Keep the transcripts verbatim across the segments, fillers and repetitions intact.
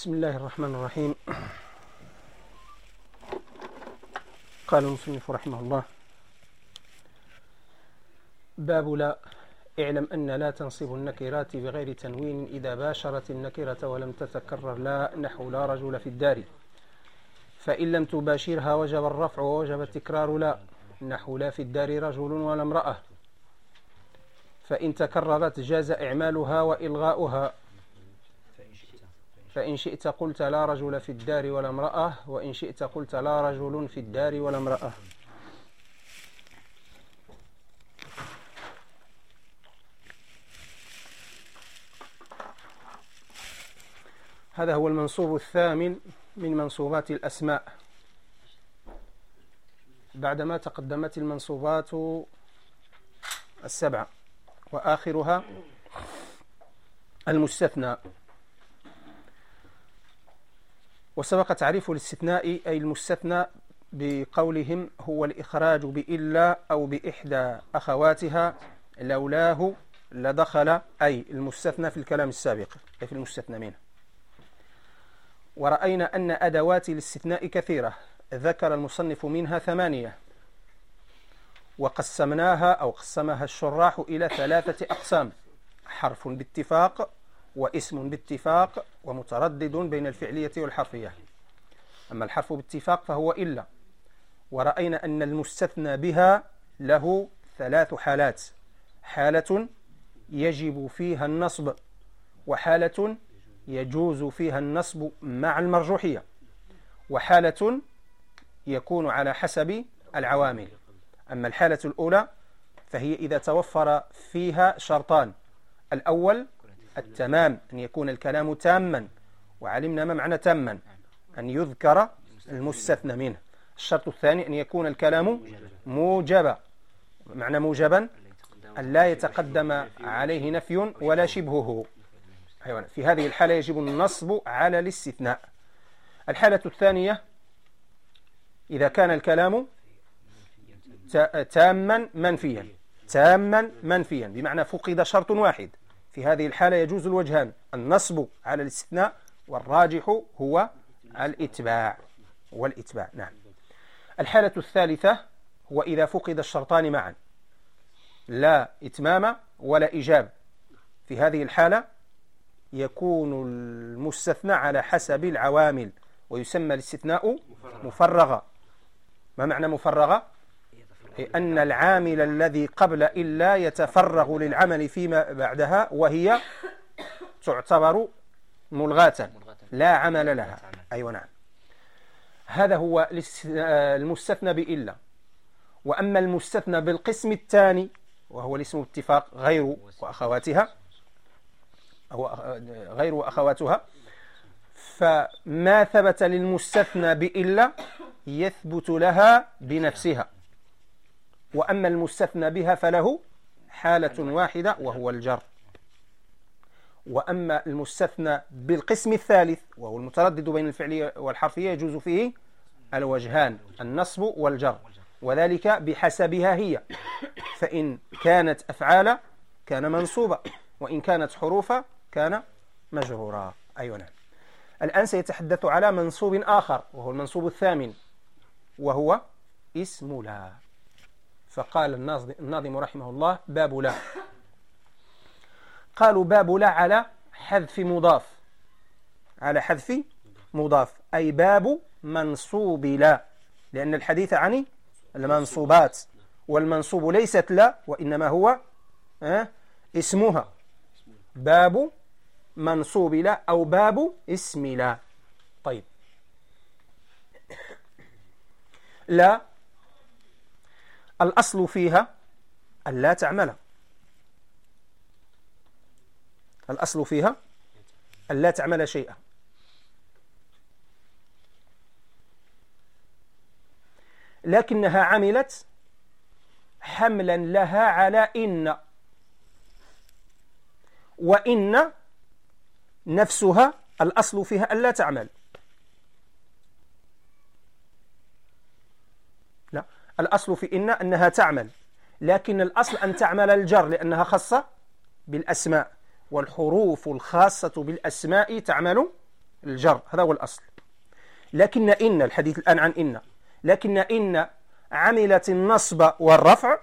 بسم الله الرحمن الرحيم. قال المصنف رحمه الله: باب لا. اعلم أن لا تنصب النكرات بغير تنوين إذا باشرت النكرة ولم تتكرر لا، نحو لا رجل في الدار، فإن لم تباشرها وجب الرفع ووجب التكرار لا، نحو لا في الدار رجل ولا امرأة، فإن تكررت جاز إعمالها وإلغاؤها، فإن شئت قلت لا رجل في الدار ولا امرأة، وإن شئت قلت لا رجل في الدار ولا امرأة. هذا هو المنصوب الثامن من منصوبات الأسماء، بعدما تقدمت المنصوبات السبعة، وآخرها المستثنى. وسبق تعريف الاستثناء أي المستثنى بقولهم هو الإخراج بإلا أو بإحدى أخواتها، لولاه لدخل، أي المستثنى في الكلام السابق أي في المستثنى منه. ورأينا أن أدوات الاستثناء كثيرة، ذكر المصنف منها ثمانية، وقسمناها أو قسمها الشراح إلى ثلاثة أقسام: حرف باتفاق، واسم باتفاق، ومتردد بين الفعلية والحرفية. أما الحرف باتفاق فهو إلا، ورأينا أن المستثنى بها له ثلاث حالات: حالة يجب فيها النصب، وحالة يجوز فيها النصب مع المرجوحية، وحالة يكون على حسب العوامل. أما الحالة الأولى فهي إذا توفر فيها شرطان: الأول التمام، أن يكون الكلام تاما، وعلمنا ما معنى تاما، أن يذكر المستثنى منه. الشرط الثاني أن يكون الكلام موجبا، معنى موجبا أن لا يتقدم عليه نفي ولا شبهه. في هذه الحالة يجب النصب على الاستثناء. الحالة الثانية إذا كان الكلام تاما منفيا، تاما منفيا بمعنى فقد شرط واحد. في هذه الحالة يجوز الوجهان: النصب على الاستثناء، والراجح هو الإتباع والإتباع. نعم. الحالة الثالثة هو إذا فقد الشرطان معا، لا إتمام ولا إيجاب. في هذه الحالة يكون المستثنى على حسب العوامل، ويسمى الاستثناء مفرغا. ما معنى مفرغا؟ أن العامل الذي قبل إلا يتفرغ للعمل فيما بعدها، وهي تعتبر ملغاة لا عمل لها. أيوة نعم. هذا هو المستثنى بإلا. وأما المستثنى بالقسم الثاني وهو الاسم اتفاق غير وأخواتها أو غير وأخواتها، فما ثبت للمستثنى بإلا يثبت لها بنفسها، وأما المستثنى بها فله حالة واحدة وهو الجر. وأما المستثنى بالقسم الثالث وهو المتردد بين الفعلية والحرفية يجوز فيه الوجهان: النصب والجر، وذلك بحسبها هي، فإن كانت أفعال كان منصوبة، وإن كانت حروفا كان مجرورا. أيوة نعم. الآن سيتحدث على منصوب آخر وهو المنصوب الثامن، وهو اسم لا. فقال الناظم رحمه الله: باب لا. قالوا باب لا على حذف مضاف، على حذف مضاف، أي باب منصوب لا، لأن الحديث عن المنصوبات، والمنصوب ليست لا وإنما هو اه اسمها. باب منصوب لا أو باب اسم لا. طيب، لا الأصل فيها أن لا تعمل، الأصل فيها أن لا تعمل شيئا، لكنها عملت حملا لها على إن، وإن نفسها الأصل فيها أن لا تعمل. لا، الأصل في إن أنها تعمل، لكن الأصل أن تعمل الجر لأنها خاصة بالأسماء، والحروف الخاصة بالأسماء تعمل الجر، هذا هو الأصل. لكن إن، الحديث الآن عن إن، لكن إن عملت النصب والرفع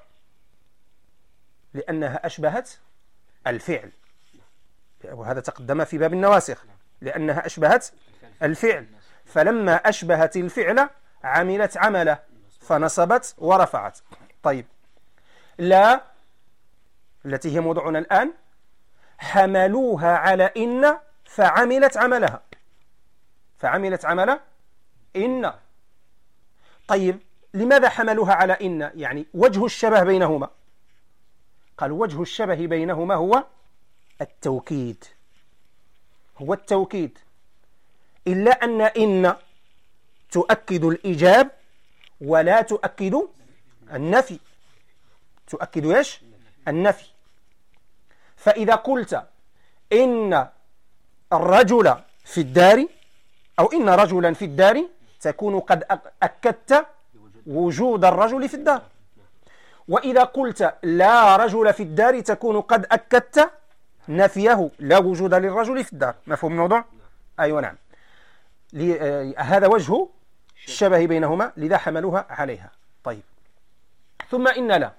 لأنها أشبهت الفعل، وهذا تقدم في باب النواسخ، لأنها أشبهت الفعل، فلما أشبهت الفعل عملت عمله فنصبت ورفعت. طيب، لا التي هي موضوعنا الآن حملوها على إن فعملت عملها، فعملت عمل إن. طيب، لماذا حملوها على إن؟ يعني وجه الشبه بينهما. قال وجه الشبه بينهما هو التوكيد، هو التوكيد، إلا أن إن تؤكد الإيجاب ولا تؤكد النفي، تؤكد إيش؟ النفي. فإذا قلت إن الرجل في الدار أو إن رجلا في الدار تكون قد أكدت وجود الرجل في الدار، وإذا قلت لا رجل في الدار تكون قد أكدت نفيه، لا وجود للرجل في الدار. مفهوم الموضوع؟ أيوة نعم. هذا وجه الشبه بينهما، لذا حملوها عليها. طيب، ثم إن لا،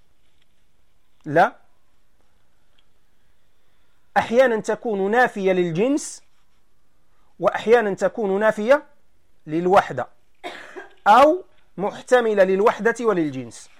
لا أحيانا تكون نافية للجنس وأحيانا تكون نافية للوحدة أو محتملة للوحدة وللجنس.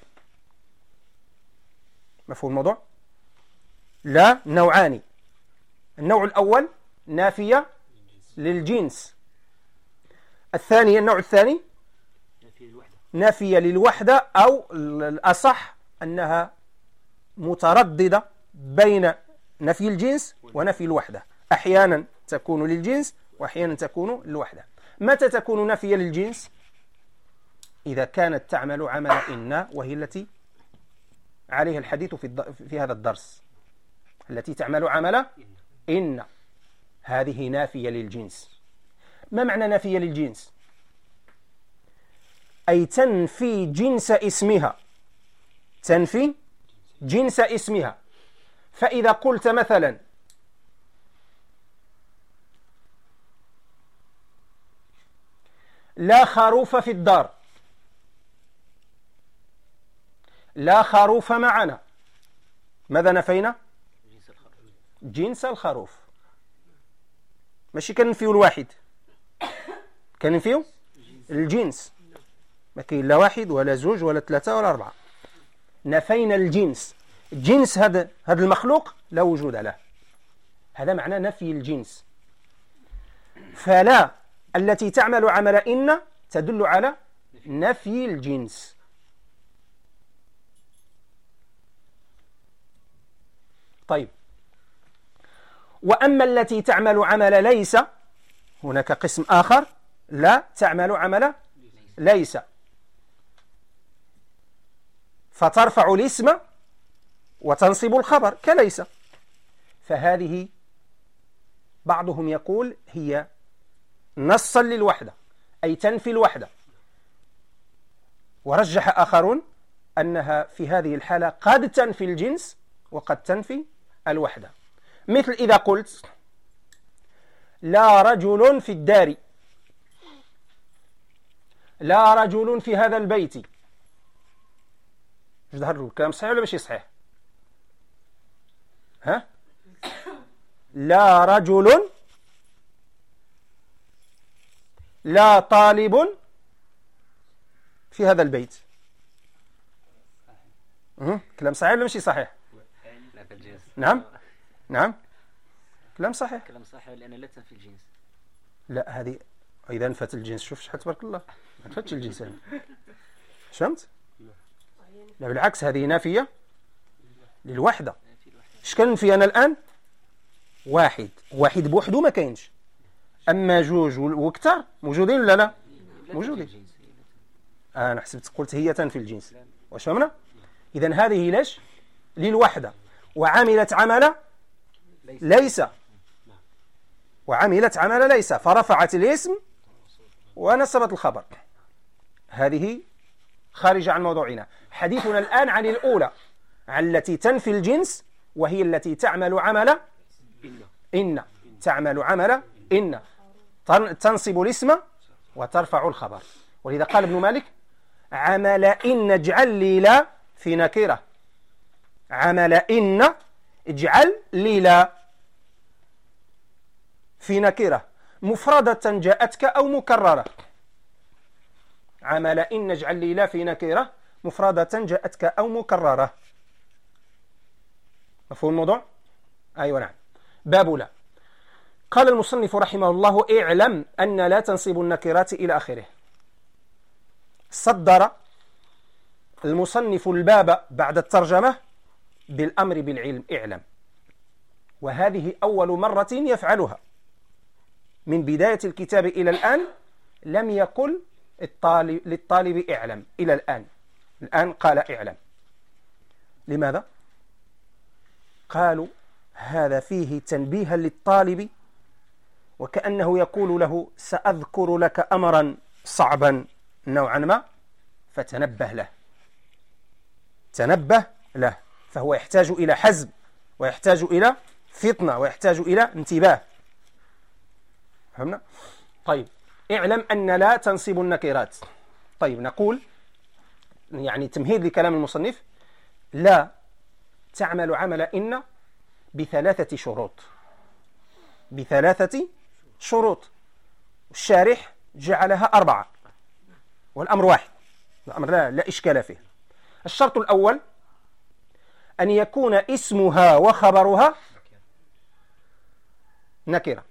مفهوم الموضوع؟ لا نوعان، النوع الأول نافية للجنس، الثاني النوع الثاني نافية للوحدة، أو الأصح أنها مترددة بين نفي الجنس ونفي الوحدة، أحيانا تكون للجنس وأحيانا تكون للوحدة. متى تكون نافية للجنس؟ إذا كانت تعمل عمل إن، وهي التي عليها الحديث في, في هذا الدرس، التي تعمل عمل إن، هذه نافية للجنس. ما معنى نافية للجنس؟ أي تنفي جنس اسمها، تنفي جنس اسمها. فإذا قلت مثلا لا خروف في الدار، لا خروف معنا، ماذا نفينا؟ جنس الخروف. ماشي كننفيو الواحد، كننفيو الجنس، ما كاين لا واحد ولا زوج ولا ثلاثة ولا أربعة، نفينا الجنس. جنس هذا هذا المخلوق لا وجود له، هذا معنى نفي الجنس. فلا التي تعمل عمل إن تدل على نفي الجنس. طيب، وأما التي تعمل عمل ليس، هناك قسم آخر لا تعمل عمل ليس، فترفع الاسم وتنصب الخبر كليس. فهذه بعضهم يقول هي نصا للوحدة، أي تنفي الوحدة، ورجح آخرون أنها في هذه الحالة قد تنفي الجنس وقد تنفي الوحدة. مثل إذا قلت لا رجل في الدار، لا رجل في هذا البيت، ايش ظهر الكلام صحيح ولا ماشي صحيح؟ ها؟ لا رجل، لا طالب في هذا البيت. أه؟ كلام صحيح ولا ماشي صحيح؟ نعم نعم كلام صحيح، كلام صحيح، لأن لا تنفي الجنس. لا، هذه إذا نفت الجنس، شوف شحال تبارك الله، ما نفتش الجنس هذه، فهمت؟ لا بالعكس، هذه نافية للوحدة. اش كنفي أنا الآن؟ واحد، واحد بوحده ما كاينش، أما جوج وكثر موجودين ولا لا؟ موجودين. أنا حسبت قلت هي تنفي الجنس، واش فهمنا؟ إذن هذه ليش؟ للوحدة، وعملت عمل ليس، وعملت عمل ليس، فرفعت الاسم ونصبت الخبر. هذه خارجة عن موضوعنا. حديثنا الآن عن الأولى، عن التي تنفي الجنس، وهي التي تعمل عمل إن، تعمل عمل إن. تنصب الاسم وترفع الخبر. ولذا قال ابن مالك عمل إن اجعل لي لا في نكرة، عمل إن اجعل لي لا في نكرة مفردة جاءتك أو مكررة. عمل إن اجعل لي لا في نكرة مفردة جاءتك أو مكررة. مفهوم الموضوع؟ أيوة نعم. باب لا. قال المصنف رحمه الله اعلم أن لا تنصب النكرات إلى آخره. صدر المصنف الباب بعد الترجمة بالأمر بالعلم، اعلم، وهذه أول مرة يفعلها من بداية الكتاب إلى الآن. لم يقل الطالب للطالب اعلم إلى الآن، الآن قال اعلم. لماذا؟ قالوا هذا فيه تنبيها للطالب، وكأنه يقول له سأذكر لك أمرا صعبا نوعا ما فتنبه له، تنبه له، فهو يحتاج إلى حزم ويحتاج إلى فطنة ويحتاج إلى انتباه. فهمنا؟ طيب اعلم أن لا تنصب النكرات. طيب نقول يعني تمهيد لكلام المصنف، لا تعمل عمل إن بثلاثة شروط، بثلاثة شروط. الشارح جعلها أربعة والأمر واحد، الأمر لا, لا إشكال فيه. الشرط الأول أن يكون اسمها وخبرها نكرة.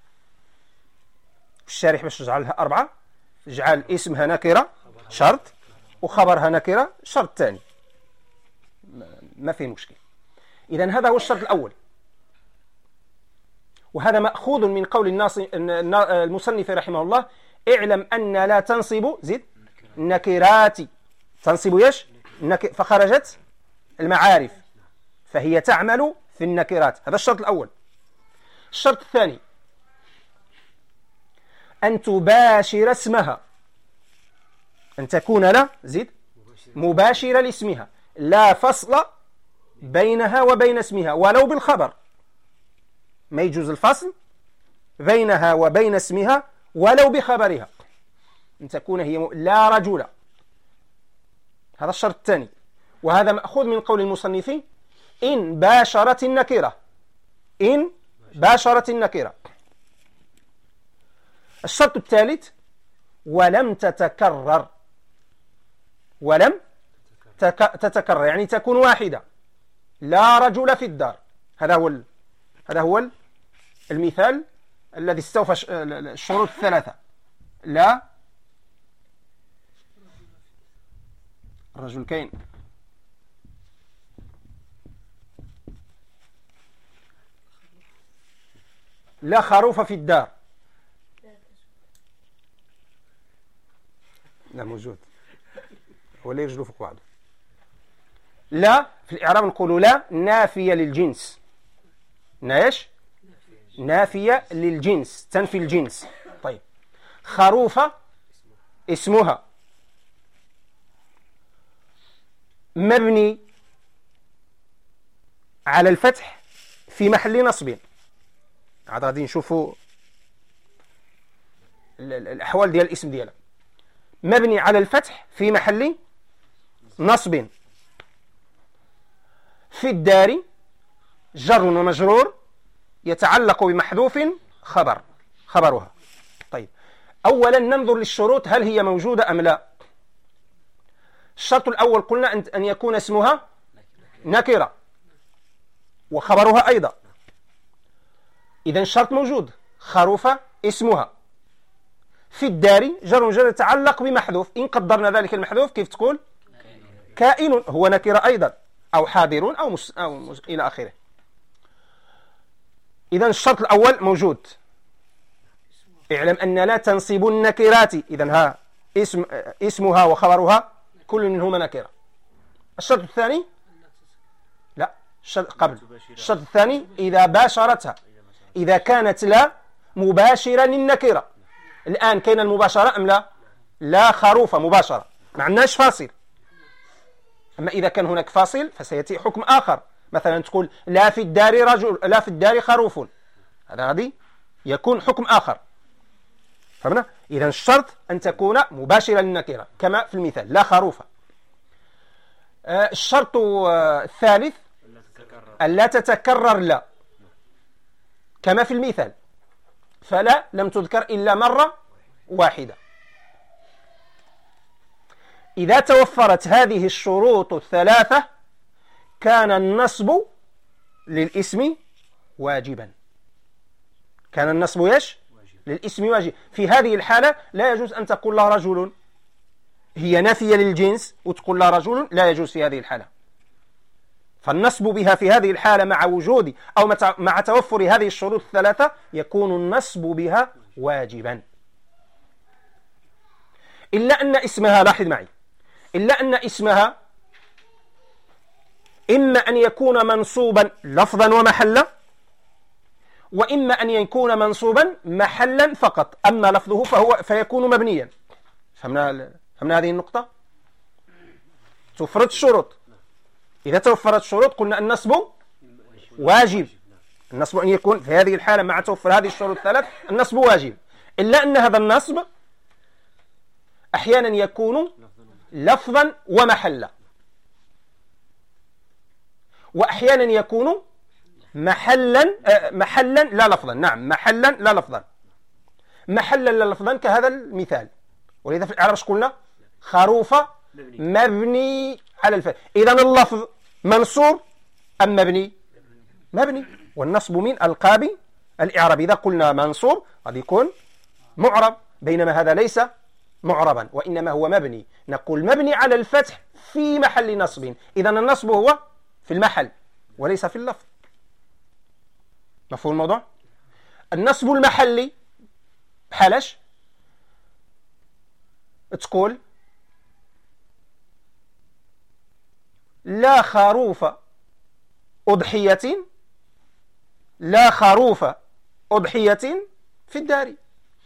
الشارح باش جعلها أربعة جعل اسمها نكرة شرط وخبرها نكرة شرط ثاني، ما في مشكل. إذن هذا هو الشرط الأول، وهذا مأخوذ من قول الناص المصنف رحمه الله اعلم أن لا تنصب زد النكرات، تنصب يش النك... فخرجت المعارف، فهي تعمل في النكرات. هذا الشرط الأول. الشرط الثاني أن تباشر اسمها، أن تكون لا زد مباشرة لاسمها، لا فصل بينها وبين اسمها ولو بالخبر، ما يجوز الفصل بينها وبين اسمها ولو بخبرها، أن تكون هي م... لا رجل. هذا الشرط الثاني، وهذا مأخوذ من قول المصنفين إن باشرت النكرة، إن باشرت النكرة. الشرط الثالث ولم تتكرر، ولم تك... تتكرر يعني تكون واحدة، لا رجل في الدار. هذا هو ال... هذا هو المثال الذي استوفى الشروط الثلاثة. لا رجل كاين، لا خروف في الدار، لا موجود، هو لا يرجلو فوق بعضه. لا في الإعراب نقول لا نافية للجنس، ناش نافية للجنس، تنفي الجنس. طيب خروفة اسمها مبني على الفتح في محل نصب. عاد غادي نشوفوا الأحوال ديال الاسم ديالها. مبني على الفتح في محل نصب. في الدار جر ومجرور يتعلق بمحذوف خبر خبرها. طيب أولا ننظر للشروط هل هي موجودة أم لا. الشرط الأول قلنا أن يكون اسمها نكرة وخبرها أيضا، إذن الشرط موجود، خروف اسمها. في الدار جر ومجرور يتعلق بمحذوف، إن قدرنا ذلك المحذوف كيف تقول كائن، هو نكرة أيضا، أو حاضر أو, مس... أو مس... إلى آخره. إذن الشرط الأول موجود، اعلم أن لا تنصب النكرات، إذن ها اسم اسمها وخبرها كل منهما نكرة. الشرط الثاني لا الشرط قبل الشرط الثاني إذا باشرتها، إذا كانت لا مباشرة للنكرة. الآن كاين المباشرة أم لا؟ لا خروف مباشرة، ما عندناش فاصل. أما إذا كان هناك فاصل فسيأتي حكم آخر، مثلا تقول لا في الدار رجل، لا في الدار خروف، هذا غادي يكون حكم آخر. فهمنا؟ إذا الشرط أن تكون مباشرة للنكرة كما في المثال لا خروف. آه الشرط آه الثالث ألا تتكرر لا كما في المثال، فلا لم تذكر إلا مرة واحدة. إذا توفرت هذه الشروط الثلاثة كان النصب للاسم واجبا. كان النصب يش للاسم واجب. في هذه الحالة لا يجوز أن تقول له رجل، هي نافية للجنس وتقول له رجل، لا يجوز في هذه الحالة. فالنصب بها في هذه الحالة مع وجود أو مع توفر هذه الشروط الثلاثة يكون النصب بها واجبا، إلا أن اسمها، لاحظ معي، إلا أن اسمها إما أن يكون منصوبا لفظا ومحلا، وإما أن يكون منصوبا محلا فقط، أما لفظه فهو فيكون مبنيا. فهمنا فهمنا هذه النقطة؟ توفرت الشروط. إذا توفرت الشروط قلنا النصب واجب. النصب أن يكون في هذه الحالة مع توفر هذه الشروط الثلاث النصب واجب، إلا أن هذا النصب أحيانا يكون لفظا ومحلا، وأحيانا يكون محلا محلا لا لفظا. نعم، محلا لا لفظا. محلا لا لفظا كهذا المثال. ولذا في الإعراب ايش قلنا؟ خروف مبني على الفتح. إذا اللفظ منصوب أم مبني؟ مبني. والنصب من القاب الإعراب. إذا قلنا منصوب قد يكون معرب، بينما هذا ليس معربا وإنما هو مبني. نقول مبني على الفتح في محل نصب. إذا النصب هو في المحل وليس في اللفظ. مفهوم الموضوع؟ النصب المحلي بحالش تقول لا خروف أضحية، لا خروف أضحية في الدار.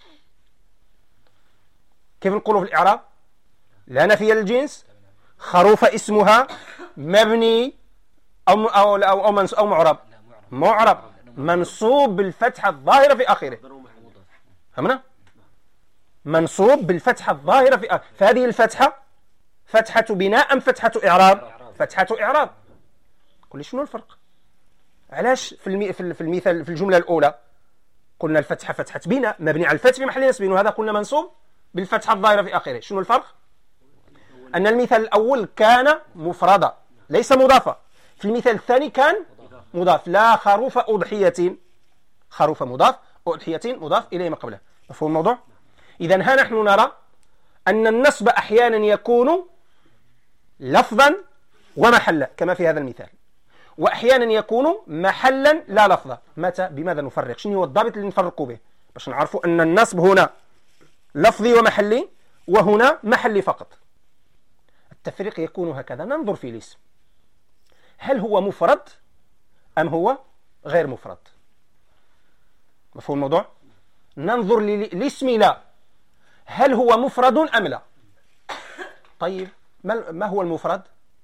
كيف نقوله في الإعراب؟ لا نفي الجنس، خروف اسمها مبني أو أو أو, أو, أو معرب معرب منصوب بالفتحة الظاهرة في آخره. فهمنا؟ منصوب بالفتحة الظاهرة في آخره. فهذه الفتحة فتحة بناء أم فتحة إعراب؟ فتحة إعراب. قل لي شنو الفرق؟ علاش في المي... في المثال في الجملة الأولى قلنا الفتحة فتحة بناء مبني على الفتح في محل نصب، وهذا قلنا منصوب بالفتحة الظاهرة في آخره. شنو الفرق؟ أن المثال الأول كان مفردا ليس مضافا، في المثال الثاني كان مضاف. لا خروف أضحية، خروف مضاف، أضحية مضاف إليه ما قبله. مفهوم الموضوع؟ إذن ها نحن نرى أن النصب أحيانا يكون لفظا ومحلا كما في هذا المثال، وأحيانا يكون محلا لا لفظا. متى؟ بماذا نفرق؟ شنو هو الضابط اللي نفرق به باش نعرفوا أن النصب هنا لفظي ومحلي وهنا محلي فقط؟ التفريق يكون هكذا. ننظر في الاسم، هل هو مفرد أم هو غير مفرد؟ مفهوم الموضوع؟ ننظر للاسم لا، هل هو مفرد أم لا؟ طيب ما هو المفرد؟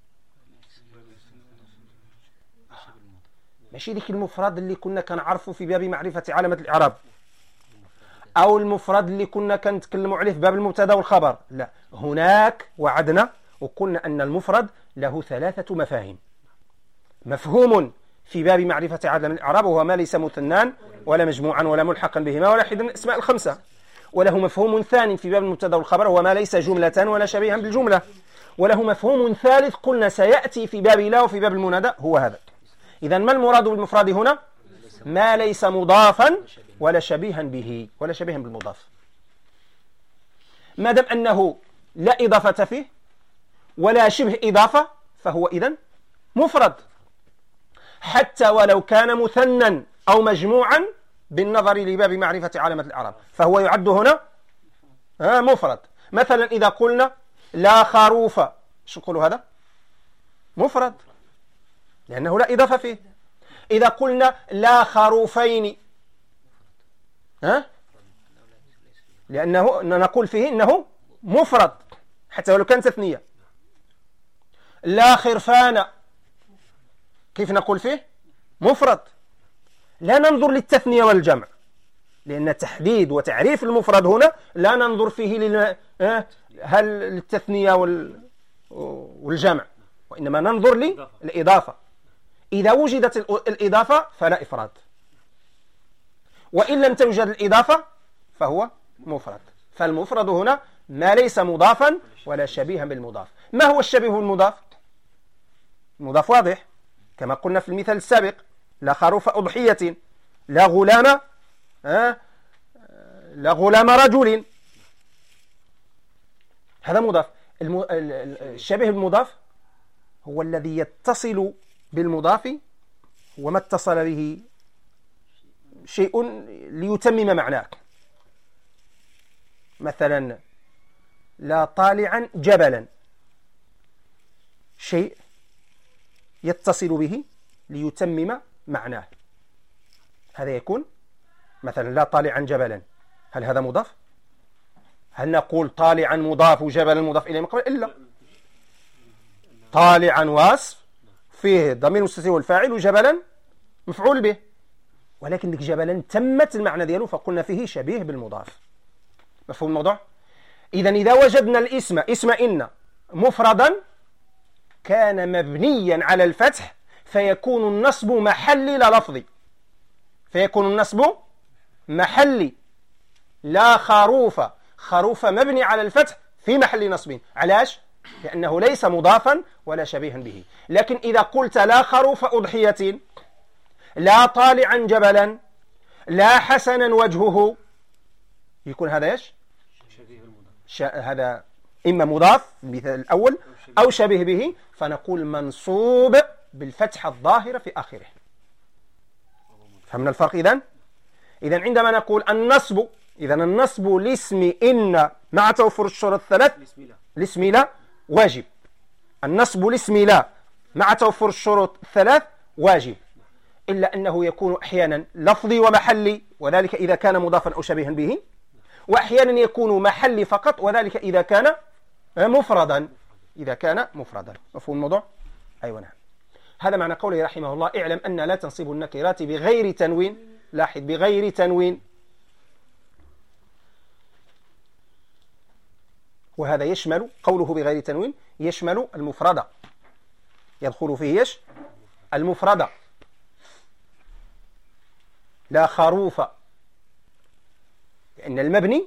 ماشي ذيك المفرد اللي كنا كنعرفه في باب معرفة علامة الإعراب، أو المفرد اللي كنا كنتكلموا عليه في باب المبتدا والخبر. لا، هناك وعدنا وقلنا أن المفرد له ثلاثة مفاهيم. مفهوم في باب معرفة علامة الإعراب وهو ما ليس مثنان ولا مجموعا ولا ملحقا بهما ولا حدا من الأسماء الخمسة. وله مفهوم ثاني في باب المبتدا والخبر وهو ما ليس جملة ولا شبيها بالجملة. وله مفهوم ثالث قلنا سيأتي في باب لا وفي باب المنادى، هو هذا. إذن ما المراد بالمفرد هنا؟ ما ليس مضافا ولا شبيها به ولا شبيها بالمضاف. ما دام أنه لا إضافة فيه ولا شبه إضافة فهو إذن مفرد، حتى ولو كان مثنى أو مجموعا بالنظر لباب معرفة علامة الإعراب فهو يعد هنا مفرد. مثلا إذا قلنا لا خروف، شو نقولوا هذا؟ مفرد لأنه لا إضافة فيه. إذا قلنا لا خروفين، ها؟ لأنه نقول فيه إنه مفرد حتى ولو كان تثنية. لا خرفان، كيف نقول فيه؟ مفرد. لا ننظر للتثنية والجمع، لأن تحديد وتعريف المفرد هنا لا ننظر فيه لل... هل للتثنية وال... والجمع، وإنما ننظر للإضافة. إذا وجدت الإضافة فلا إفراد، وإن لم توجد الإضافة فهو مفرد. فالمفرد هنا ما ليس مضافا ولا شبيها بالمضاف. ما هو الشبيه بالمضاف؟ المضاف واضح كما قلنا في المثال السابق: لا خروف أضحية، لا غلام أه؟ لا غلام رجل. هذا مضاف. الم... الشبيه بالمضاف هو الذي يتصل بالمضاف وما اتصل به شيء ليتمم معناه. مثلا لا طالعا جبلا، شيء يتصل به ليتمم معناه، هذا يكون مثلا لا طالعا جبلا. هل هذا مضاف؟ هل نقول طالعا مضاف وجبلا مضاف إليه مقبل؟ إلا. طالعا وصف فيه ضمير مستتر والفاعل، وجبلا مفعول به، ولكن ديك جبلا تمت المعنى ديالو فقلنا فيه شبيه بالمضاف. مفهوم الموضوع؟ إذا إذا وجدنا الاسم اسم إن مفردا كان مبنيا على الفتح فيكون النصب محلي لا لفظي، فيكون النصب محلي. لا خروف، خروف مبني على الفتح في محل نصب. علاش؟ لأنه ليس مضافا ولا شبيها به. لكن إذا قلت لا خروف أضحية، لا طالعا جبلا، لا حسنا وجهه، يكون هذا ايش؟ هذا إما مضاف المثال الأول أو شبيه به، فنقول منصوب بالفتحة الظاهرة في آخره. فهمنا الفرق إذن؟ إذن عندما نقول النصب، إذن النصب لاسم إن مع توفر الشروط الثلاث لاسم لا واجب. النصب لاسم لا مع توفر الشروط الثلاث واجب، إلا أنه يكون أحيانا لفظي ومحلي، وذلك إذا كان مضافا أو شبيها به، وأحيانا يكون محلي فقط، وذلك إذا كان مفردا إذا كان مفردا. مفهوم الموضوع؟ أيوة نعم. هذا معنى قوله رحمه الله: اعلم أن لا تنصب النكرات بغير تنوين. لاحظ: بغير تنوين، وهذا يشمل قوله بغير تنوين يشمل المفردة، يدخل فيه يش المفردة. لا خروف، لأن المبني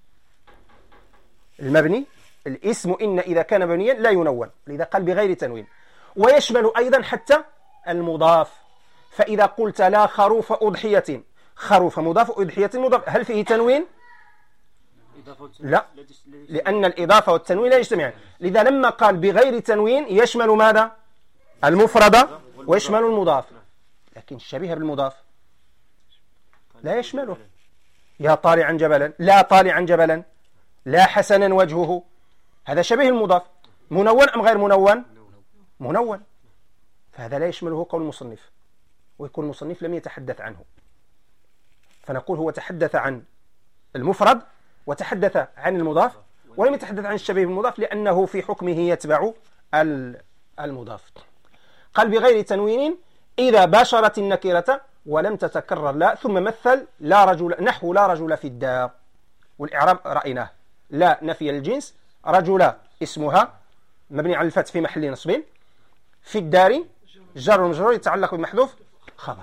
المبني الاسم إن إذا كان مبنيا لا ينون، لذا قال بغير تنوين. ويشمل أيضا حتى المضاف، فإذا قلت لا خروف أضحية، خروف مضاف أضحية مضاف، هل فيه تنوين؟ لا، لأن الإضافة والتنوين لا يجتمعان. لذا لما قال بغير تنوين يشمل ماذا؟ المفردة ويشمل المضاف، لكن الشبيه بالمضاف لا يشمله. يا طالعا جبلا، لا طالعا جبلا، لا حسنا وجهه، هذا شبيه المضاف. منون أم غير منون؟ منون، فهذا لا يشمله قول المصنف، ويكون المصنف لم يتحدث عنه. فنقول هو تحدث عن المفرد وتحدث عن المضاف، ولم يتحدث عن الشبيه بالمضاف لأنه في حكمه يتبع المضاف. قال بغير تنوين إذا باشرت النكرة ولم تتكرر لا، ثم مثل لا رجل، نحو لا رجل في الدار، والإعراب رأيناه: لا نفي الجنس، رجل اسمها مبني على الفتح في محل نصب، في الدار جر ومجرور يتعلق بمحذوف خبر.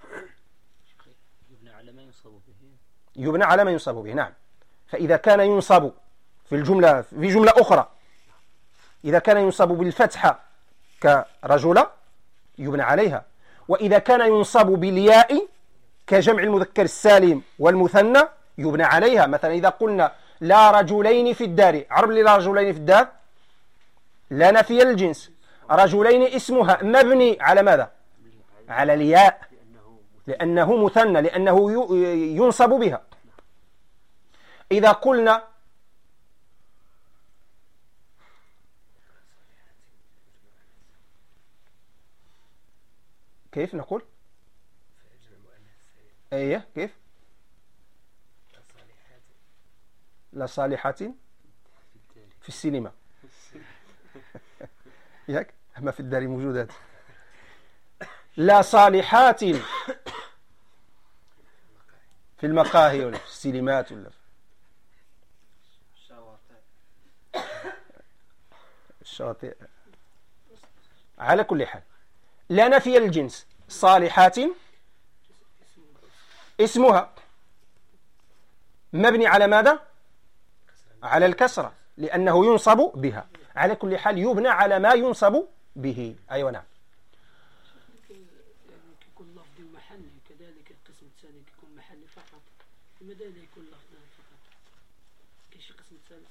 يبنى على ما ينصب به، يبنى على ما ينصب به. نعم. فإذا كان ينصب في الجملة في جملة أخرى، إذا كان ينصب بالفتحة كرجل يبنى عليها، وإذا كان ينصب بالياء كجمع المذكر السالم والمثنى يبنى عليها. مثلا إذا قلنا لا رجلين في الدار، عرب لي لا رجلين في الدار، لا نفي الجنس، رجلين اسمها مبني على ماذا؟ على الياء، لأنه مثنى، لأنه ينصب بها. إذا قلنا كيف نقول؟ أيه كيف؟ لا صالحات في السينما ياك، أما في الدار موجودات. لا صالحات في المقاهي ولا في السينمات ولا في الشواطئ. على كل حال لا نفي للجنس. صالحات اسمها مبني على ماذا؟ على الكسرة، لأنه ينصب بها. على كل حال يبنى على ما ينصب به. أيوة نعم. يكون لفظي محلي كذلك القسم الثاني يكون محلي فقط. لماذا لا يكون لفظي فقط؟ كاين شي قسم ثالث؟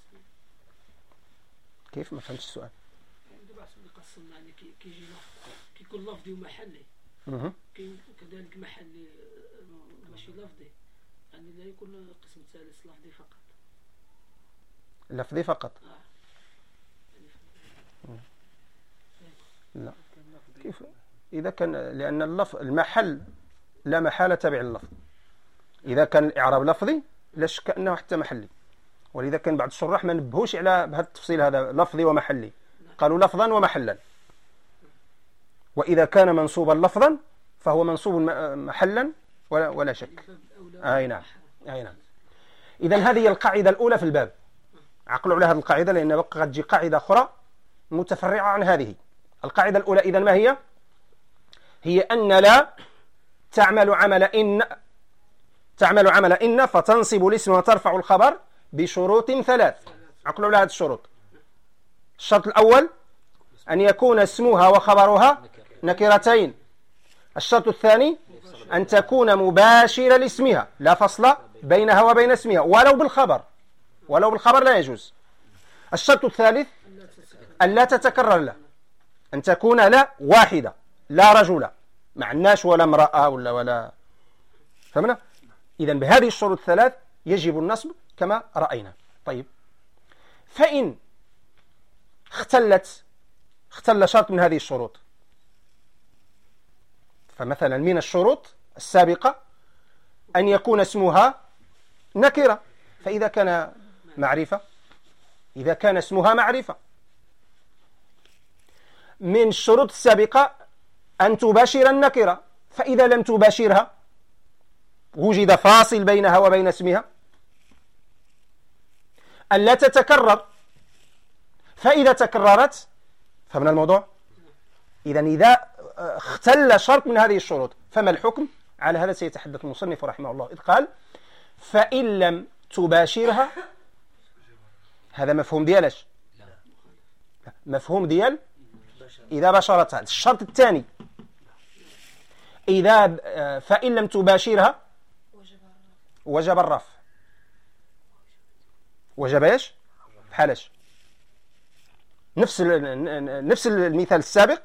كيف؟ ما فهمتش السؤال. دابا حسب اللي قسمنا يعني كيجي كيكون لفظي ومحلي. كاين كذلك محلي ماشي لفظي، يعني لا يكون القسم الثالث لفظي فقط. لفظي فقط. لا كيف؟ إذا كان لأن اللفظ المحل لا محالة تابع اللفظ. إذا كان الإعراب لفظي لا شك أنه حتى محلي، ولذا كان بعض الشراح ما نبهوش على هذا التفصيل هذا لفظي ومحلي، قالوا لفظا ومحلا. وإذا كان منصوبا لفظا فهو منصوب محلا ولا, ولا شك. أي نعم. أي نعم. إذا هذه القاعدة الأولى في الباب. عقلوا على هذه القاعدة لأن بقى قد تجي قاعدة أخرى متفرعة عن هذه. القاعدة الأولى إذن ما هي؟ هي أن لا تعمل عمل إن تعمل عمل إن فتنصب الاسم وترفع الخبر بشروط ثلاث. عقلوا على هذه الشروط. الشرط الأول أن يكون اسمها وخبرها نكرتين. الشرط الثاني أن تكون مباشرة لاسمها لا فصل بينها وبين اسمها ولو بالخبر، ولو بالخبر لا يجوز. الشرط الثالث أن لا تتكرر له، أن تكون لا واحدة، لا رجل مع الناس ولا امرأة ولا ولا فهمنا؟ إذن بهذه الشروط الثلاث يجب النصب كما رأينا. طيب فإن اختلت اختل شرط من هذه الشروط، فمثلا من الشروط السابقة أن يكون اسمها نكرة، فإذا كان معرفة إذا كان اسمها معرفة. من الشروط السابقة أن تباشر النكرة، فإذا لم تباشرها وجد فاصل بينها وبين اسمها. أن لا تتكرر، فإذا تكررت فمن الموضوع. إذن إذا اختل شرط من هذه الشروط فما الحكم؟ على هذا سيتحدث المصنف رحمه الله، إذ قال فإن لم تباشرها. هذا مفهوم ديالش؟ مفهوم ديال إذا باشرتها. الشرط الثاني إذا فإن لم تباشرها وجب الرفع. وجب ايش؟ بحالش نفس نفس المثال السابق.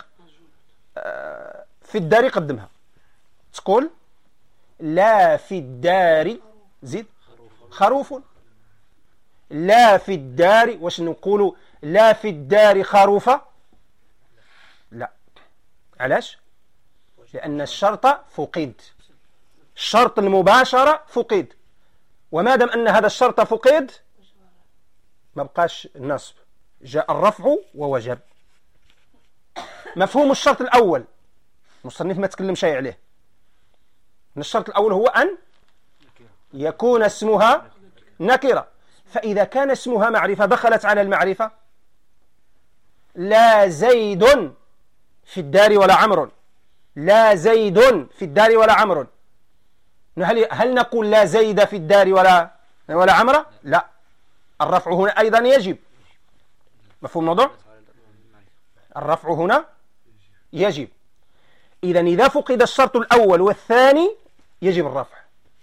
في الدار قدمها، تقول لا في الدار زيد خروف. لا في الدار، واش نقول لا في الدار خروفة؟ لا. علاش؟ لأن الشرط فقد، شرط المباشرة فقد، وما دام أن هذا الشرط فقد ما بقاش النصب، جاء الرفع ووجب. مفهوم الشرط الأول المصنف ما تكلم شيء عليه. الشرط الأول هو أن يكون اسمها نكرة، فإذا كان اسمها معرفة دخلت على المعرفة. لا زيد في الدار ولا عمرو، لا زيد في الدار ولا عمرو. هل هل نقول لا زيد في الدار ولا ولا عمرو؟ لا. الرفع هنا أيضا يجب. مفهوم الموضوع؟ الرفع هنا يجب. إذا إذا فقد الشرط الأول والثاني يجب الرفع.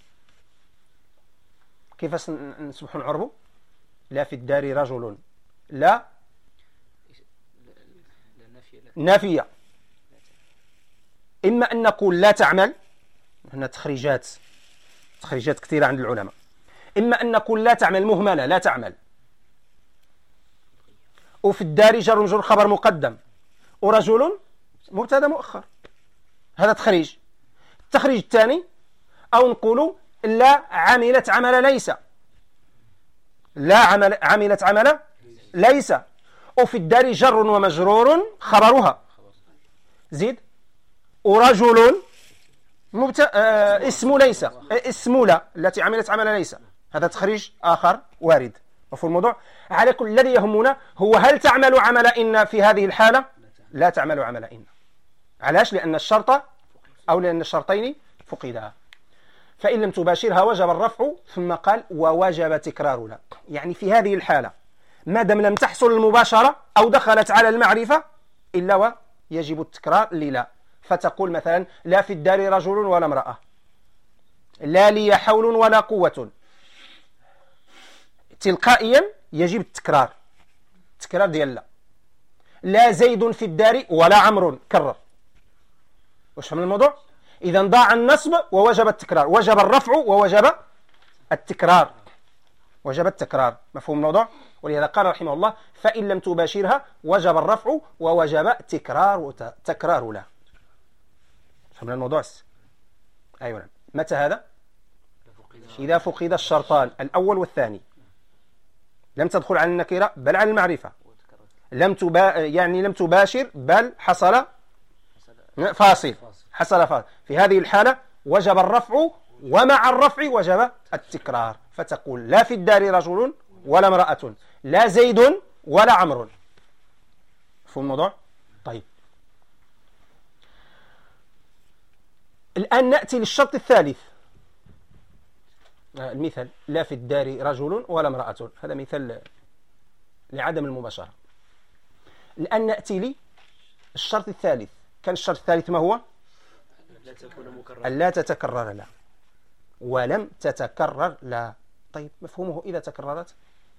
كيف نسبح نعربه؟ لا في الدار رجل، لا نافية. إما أن نقول لا تعمل، هنا تخريجات تخريجات كثيرة عند العلماء. إما أن نقول لا تعمل مهملة، لا تعمل. وفي الدار جر مجرور خبر مقدم، ورجل مبتدا مؤخر. هذا تخريج. التخريج الثاني أو نقول لا عملت عمل ليس، لا عمل عملت عمل ليس. وفي الدار جر ومجرور خبرها زيد، ورجل مبت... آه اسم ليس، اسم لا التي عملت عمل ليس، هذا تخريج آخر وارد. وفي الموضوع على كل الذي يهمنا هو هل تعمل عمل إن في هذه الحالة؟ لا تعمل عمل إن. علاش؟ لأن الشرط أو لأن الشرطين فقدا. فإن لم تباشرها وجب الرفع، ثم قال ووجب تكرار لا. يعني في هذه الحالة ما دام لم تحصل المباشرة أو دخلت على المعرفة إلا ويجب التكرار للا. فتقول مثلا لا في الدار رجل ولا امرأة، لا لي حول ولا قوة، تلقائيا يجب التكرار، التكرار ديال لا. لا زيد في الدار ولا عمرو، كرر. واش فهم الموضوع؟ إذا ضاع النصب ووجب التكرار، وجب الرفع ووجب التكرار، وجب التكرار. مفهوم الموضوع؟ ولهذا قال رحمه الله فإن لم تباشرها وجب الرفع ووجب تكرار تكرار لا. فهمنا الموضوع؟ أيوة. متى هذا؟ إذا فقد الشرطان الأول والثاني، لم تدخل على النكرة بل على المعرفة، لم تبا يعني لم تباشر بل حصل فاصل، حصل فاصل. في هذه الحالة وجب الرفع، ومع الرفع وجب التكرار. فتقول لا في الدار رجل ولا امرأة، لا زيد ولا عمرو. مفهوم الموضوع؟ طيب، الآن نأتي للشرط الثالث. المثال لا في الدار رجل ولا امرأة، هذا مثال لعدم المباشرة. الآن نأتي لي الشرط الثالث. كان الشرط الثالث ما هو؟ ألا تتكرر لا، ولم تتكرر لا. طيب، مفهومه إذا تكررت؟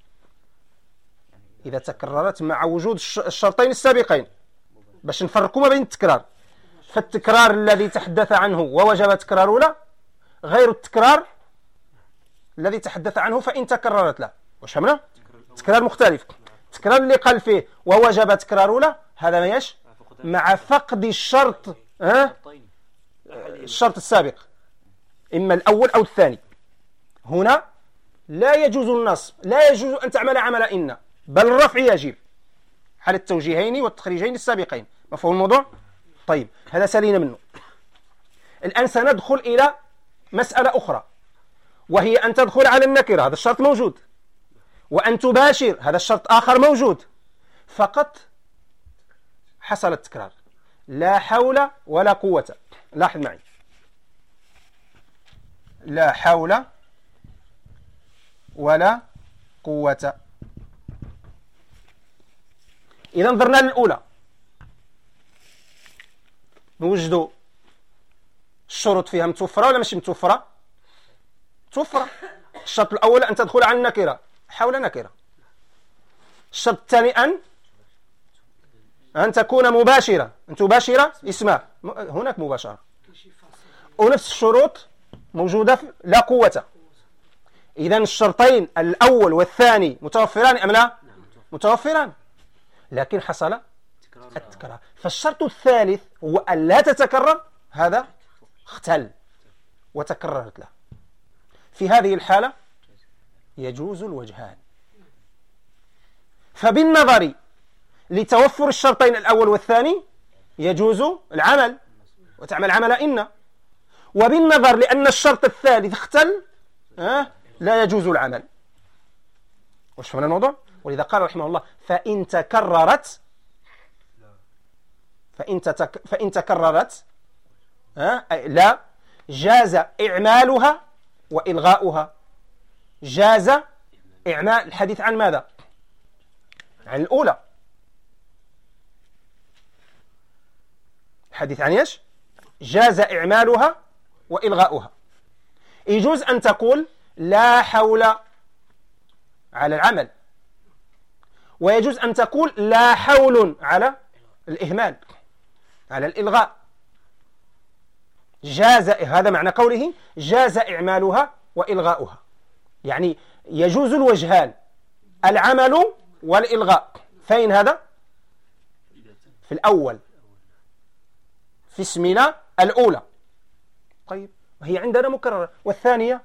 إذا تكررت مع وجود الشرطين السابقين، باش نفرقوا ما بين التكرار. فالتكرار الذي تحدث عنه ووجب تكرار لا غير التكرار الذي تحدث عنه فإن تكررت لا. واش فهمنا؟ تكرار مختلف. التكرار اللي قال فيه ووجب تكرار لا، هذا ما يش مع فقد الشرط، ها؟ الشرط السابق، إما الأول أو الثاني. هنا لا يجوز النصب، لا يجوز أن تعمل عمل إن، بل الرفع يجب على التوجيهين والتخريجين السابقين. مفهوم الموضوع؟ طيب، هذا سلينا منه. الآن سندخل إلى مسألة أخرى، وهي أن تدخل على النكرة، هذا الشرط موجود، وأن تباشر، هذا الشرط آخر موجود، فقط حصل التكرار. لا حول ولا قوة. لاحظ معي، لا حول ولا قوة. إذا نظرنا للأولى، نوجدوا الشروط فيها متوفرة ولا مش متوفرة؟ متوفرة. الشرط الأول أن تدخل على النكرة، حول نكرة. الشرط الثاني أن أن تكون مباشرة، أن تباشر اسمها، هناك مباشرة. ونفس الشروط موجودة في لا قوة. إذا الشرطين الأول والثاني متوفران أم لا؟ متوفران، لكن حصل التكرار. فالشرط الثالث هو أن لا تتكرر، هذا اختل وتكررت له. في هذه الحالة يجوز الوجهان. فبالنظر لتوفر الشرطين الأول والثاني يجوز العمل وتعمل عمل إن، وبالنظر لأن الشرط الثالث اختل أه؟ لا يجوز العمل. واش فهمنا الموضوع؟ ولذا قال رحمه الله فإن تكررت فإن, تتك فإن تكررت أه؟ لا جاز إعمالها وإلغاؤها. جاز إعمال، الحديث عن ماذا؟ عن الأولى. الحديث عن ايش؟ جاز إعمالها وإلغاؤها. يجوز أن تقول لا حول على العمل، ويجوز أن تقول لا حول على الإهمال، على الإلغاء. جاز، هذا معنى قوله جاز إعمالها وإلغاؤها، يعني يجوز الوجهان، العمل والإلغاء. فين هذا؟ في الأول، في اسمنا الأولى. طيب، وهي عندنا مكررة. والثانية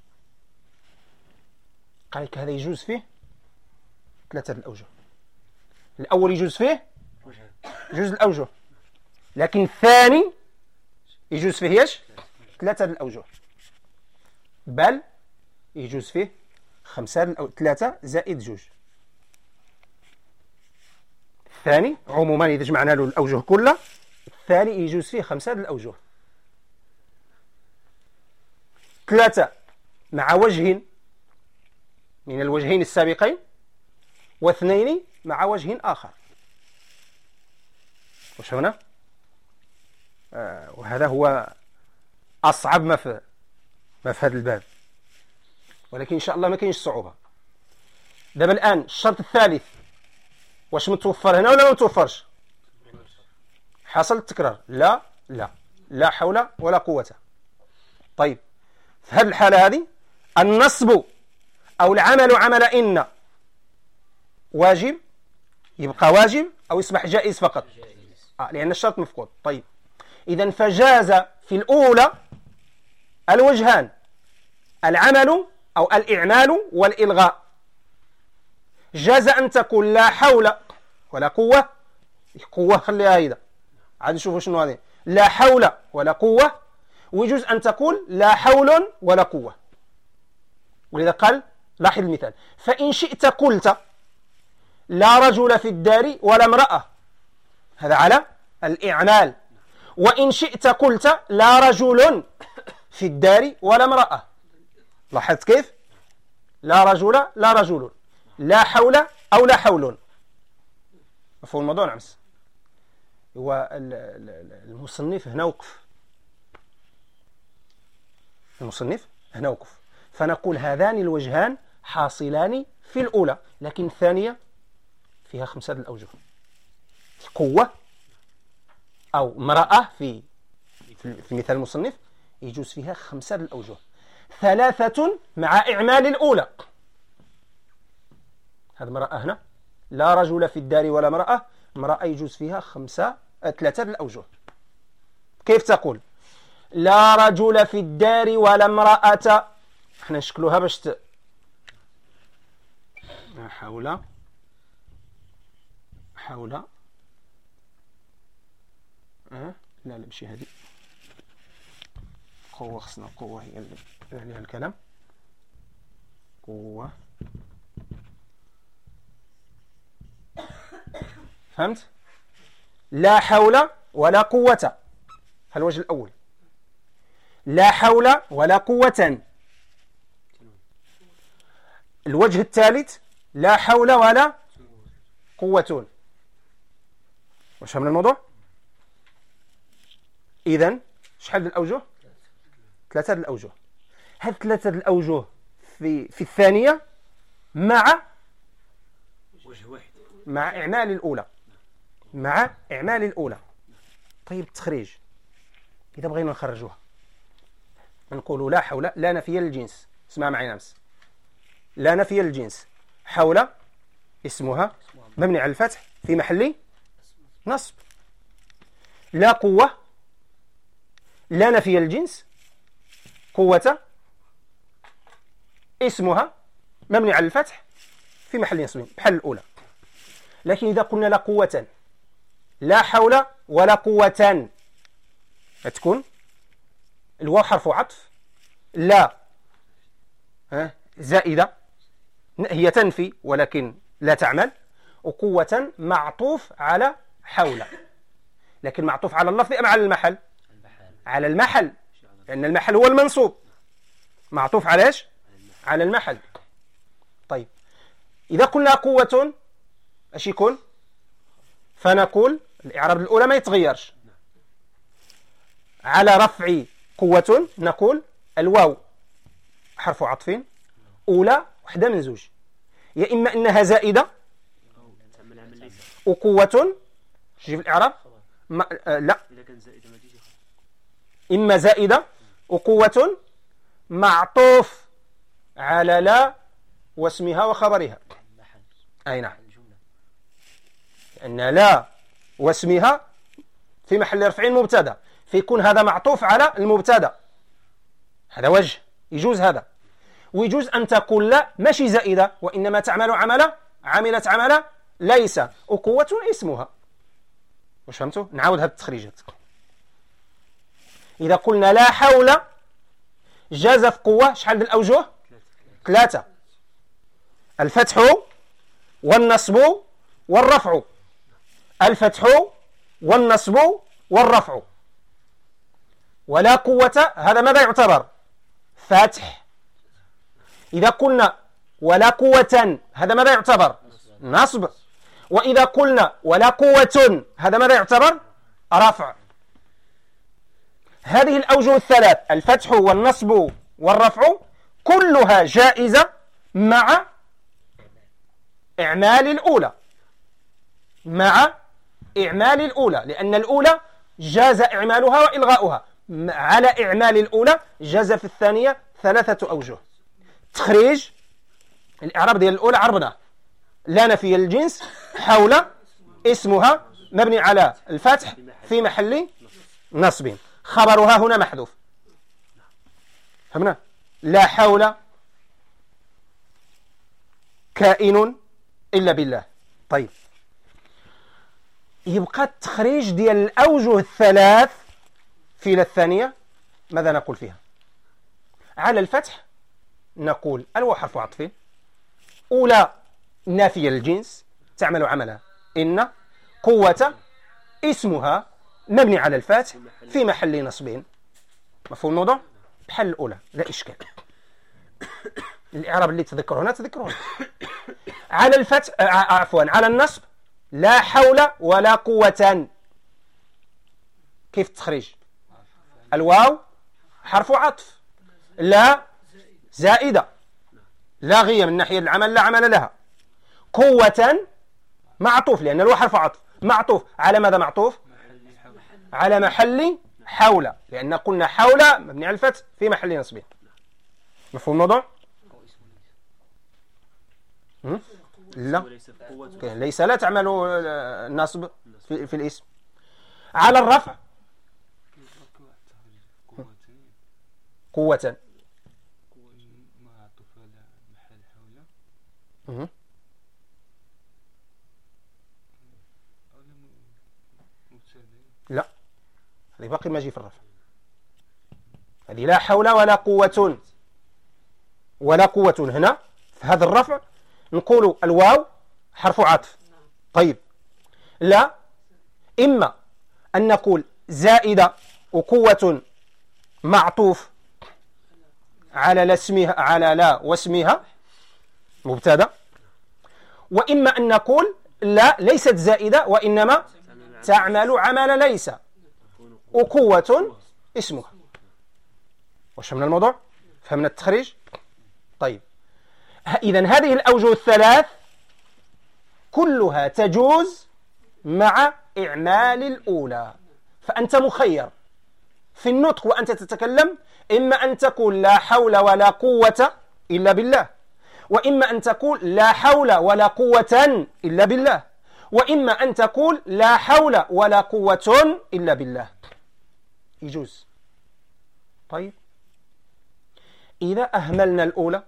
قال لك هذا يجوز فيه ثلاثة الأوجه. الأول يجوز فيه يجوز الأوجه، لكن الثاني يجوز فيه ايش؟ ثلاثة الأوجه، بل يجوز فيه خمسة أو ثلاثة زائد جوج. الثاني عموما إذا جمعنا له الأوجه كلها، الثاني يجوز فيه خمسة الأوجه، ثلاثة مع وجه من الوجهين السابقين، واثنين مع وجه آخر. وش هنا؟ آه وهذا هو أصعب ما في ما في هذا الباب، ولكن إن شاء الله ما كاينش صعوبة. دابا الآن الشرط الثالث واش متوفر هنا ولا ما متوفرش؟ حصل التكرار؟ لا لا لا حول ولا قوة. طيب في هذه الحالة هذه النصب أو العمل عمل إن واجب يبقى واجب أو يصبح جائز فقط؟ آه لأن الشرط مفقود. طيب إذن فجاز في الأولى الوجهان، العمل أو الإعمال والإلغاء. جاز أن تقول لا حول ولا قوة، قوة خليها هيدا عاد نشوفوا شنو هذه، لا حول ولا قوة، ويجوز أن تقول لا حول ولا قوة. ولذا قال لاحظ المثال، فإن شئت قلت لا رجل في الدار ولا امرأة، هذا على الإعمال. وإن شئت قلت لا رجل في الدار ولا امرأة، لاحظت كيف؟ لا رجل لا رجل، لا حول أو لا حول. مفهوم الموضوع؟ نعم. هو المصنف هنا وقف، المصنف هنا وقف، فنقول هذان الوجهان حاصلان في الأولى، لكن الثانية فيها خمسة الأوجه. قوة أو امرأة في في مثال المصنف يجوز فيها خمسة الأوجه، ثلاثة مع إعمال الأولى. هذا امرأة هنا، لا رجل في الدار ولا امرأة، امرأة يجوز فيها خمسة ثلاثة الأوجه. كيف تقول لا رجل في الدار ولا امرأة؟ احنا نشكلوها باش ت... حول حول أه؟ لا لا ماشي هذه قوة، خصنا قوة هي اللي عليها الكلام. قوة، فهمت؟ لا حول ولا قوة، هذا الوجه الأول. لا حول ولا قوة. الوجه الثالث لا حول ولا قوة. واش فهمنا الموضوع؟ إذن شحال الأوجه؟ ثلاثة الأوجه. هاد ثلاثة الأوجه في في الثانية مع وجه واحد، مع إعمال الأولى، مع إعمال الأولى. طيب التخريج إذا بغينا نخرجوها نقولوا لا حول، لا نفي للجنس، اسمع معي نفس، لا نفي للجنس، حول اسمها مبني على الفتح في محل نصب. لا قوة، لا نفي الجنس، قوة اسمها مبني على الفتح في محل نصب بحال الأولى. لكن إذا قلنا لا قوة، لا حول ولا قوة، تكون الواو حرف عطف، لا زائدة هي تنفي ولكن لا تعمل، وقوة معطوف على حول، لكن معطوف على اللفظ أم على المحل؟ على المحل، لأن المحل هو المنصوب، معطوف على إيش؟ على المحل. طيب إذا قلنا قوة اش يكون؟ فنقول الإعراب الأولى ما يتغيرش، على رفع قوة نقول الواو حرف عطف، أولى وحدة من زوج، يا إما إنها زائدة وقوة شوف الإعراب ما آه لا إما زائدة وقوة معطوف على لا واسمها وخبرها. أي نعم، لأن لا واسمها في محل رفع مبتدا، فيكون هذا معطوف على المبتدا، هذا وجه يجوز هذا. ويجوز أن تقول لا ماشي زائدة وإنما تعمل عمل عملت عمل ليس، وقوة اسمها. واش فهمتوا؟ نعاود هذه التخريجات. إذا قلنا لا حول جاز في قوة شحال من الأوجه؟ ثلاثة. الفتح والنصب والرفع. الفتح والنصب والرفع. ولا قوة هذا ماذا يعتبر؟ فتح. إذا قلنا ولا قوة هذا ماذا يعتبر؟ نصب. وإذا قلنا ولا قوة هذا ماذا يعتبر؟ رفع. هذه الأوجه الثلاث الفتح والنصب والرفع كلها جائزة مع إعمال الأولى، مع إعمال الأولى، لأن الأولى جاز إعمالها وإلغاؤها. على إعمال الأولى جاز في الثانية ثلاثة أوجه. تخريج الإعراب ديال الأولى عربنا لا نفي الجنس، حول اسمها مبني على الفتح في محل نصب، خبرها هنا محذوف. فهمنا؟ لا حول كائن إلا بالله. طيب يبقى التخريج ديال الأوجه الثلاث في الثانية ماذا نقول فيها؟ على الفتح نقول الواو حرف عطف، أولى نافية الجنس تعمل عملها إن، قوة اسمها مبني على الفتح في محل نصب. مفهوم الموضوع؟ بحال الأولى لا إشكال. الإعراب اللي تذكره هنا تذكره. على الفتح عفوا على النصب لا حول ولا قوة. كيف التخريج؟ الواو حرف عطف، لا زائدة لاغية من ناحية العمل لا عمل لها، قوة معطوف لأن الواو حرف عطف معطوف على ماذا؟ معطوف على محل حول، لأن قلنا حول مبني على الفتح في محل نصب. مفهوم الموضوع؟ لا ليس لا تعمل النصب في, في الاسم. على الرفع قوة لا هذه باقي ما يجي في الرفع. هذه لا حول ولا قوة، ولا قوة هنا في هذا الرفع نقول الواو حرف عطف. طيب لا إما أن نقول زائدة وقوة معطوف على لا اسمها على لا واسمها مبتدا، وإما أن نقول لا ليست زائدة وإنما تعمل عمل ليس وقوة اسمها. واش فهمنا الموضوع؟ فهمنا التخريج؟ طيب إذن هذه الأوجه الثلاث كلها تجوز مع إعمال الأولى، فأنت مخير في النطق وأنت تتكلم، إما أن تقول لا حول ولا قوة إلا بالله، وإما أن تقول لا حول ولا قوة إلا بالله، وإما أن تقول لا حول ولا قوة إلا بالله. يجوز. طيب إذا أهملنا الأولى،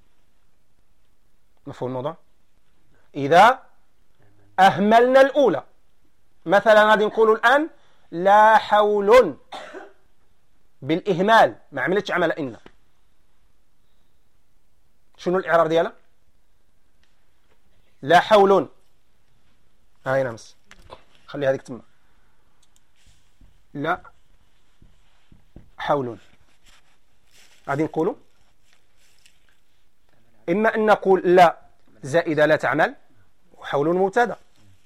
مفهوم الموضوع؟ إذا أهملنا الأولى مثلا غادي نقول الآن لا حول بالإهمال ما عملتش عمل إن، شنو الإعراب ديالها؟ لا حول، هاي نمس خلي هذيك تما، لا حول. غادي نقولوا إما أن نقول لا زائدة لا تعمل وحول مبتدا،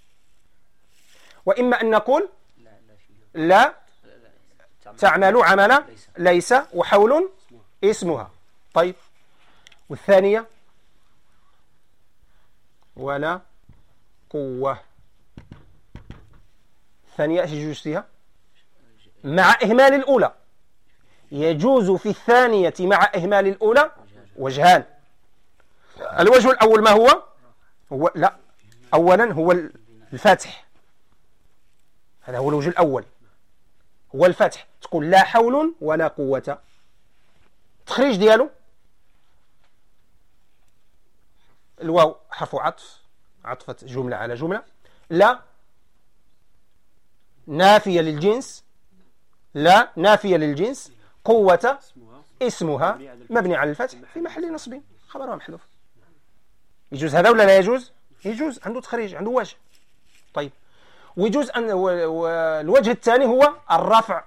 وإما أن نقول لا تعمل عمل ليس وحول اسمها. طيب والثانية ولا قوة، الثانية ايش يجوز فيها؟ مع إهمال الأولى. يجوز في الثانية مع إهمال الأولى وجهان. الوجه الأول ما هو؟ هو لا أولا هو الفتح، هذا هو الوجه الأول، هو الفتح. تقول لا حول ولا قوة. تخريج دياله الواو حرف عطف، عطفت جملة على جملة. لا نافية للجنس، لا نافية للجنس. قوة اسمها مبني على الفتح في محل نصب خبرها محذوف. يجوز هذا ولا لا يجوز؟ يجوز، عنده تخريج، عنده وجه. طيب ويجوز أن والوجه الثاني هو الرفع.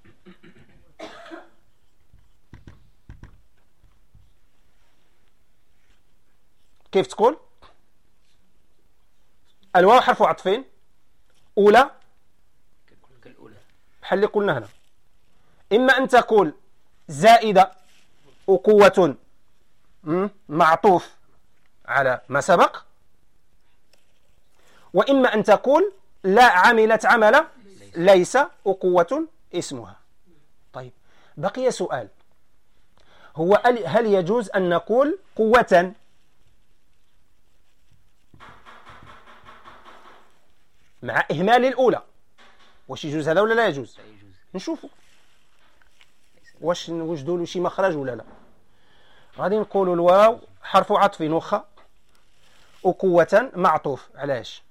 كيف تقول؟ الواو حرف عطف، أولى بحال اللي قلنا هنا، إما أن تقول زائدة وقوة معطوف على ما سبق، وإما أن تقول لا عملت عمل ليس وقوة اسمها. طيب بقي سؤال، هو هل يجوز أن نقول قوة مع إهمال الأولى؟ واش يجوز هذا ولا لا يجوز؟ نشوفوا واش نوجدوا له شي مخرج ولا لا. غادي نقولوا الواو حرف عطف وخا، وقوة معطوف علاش؟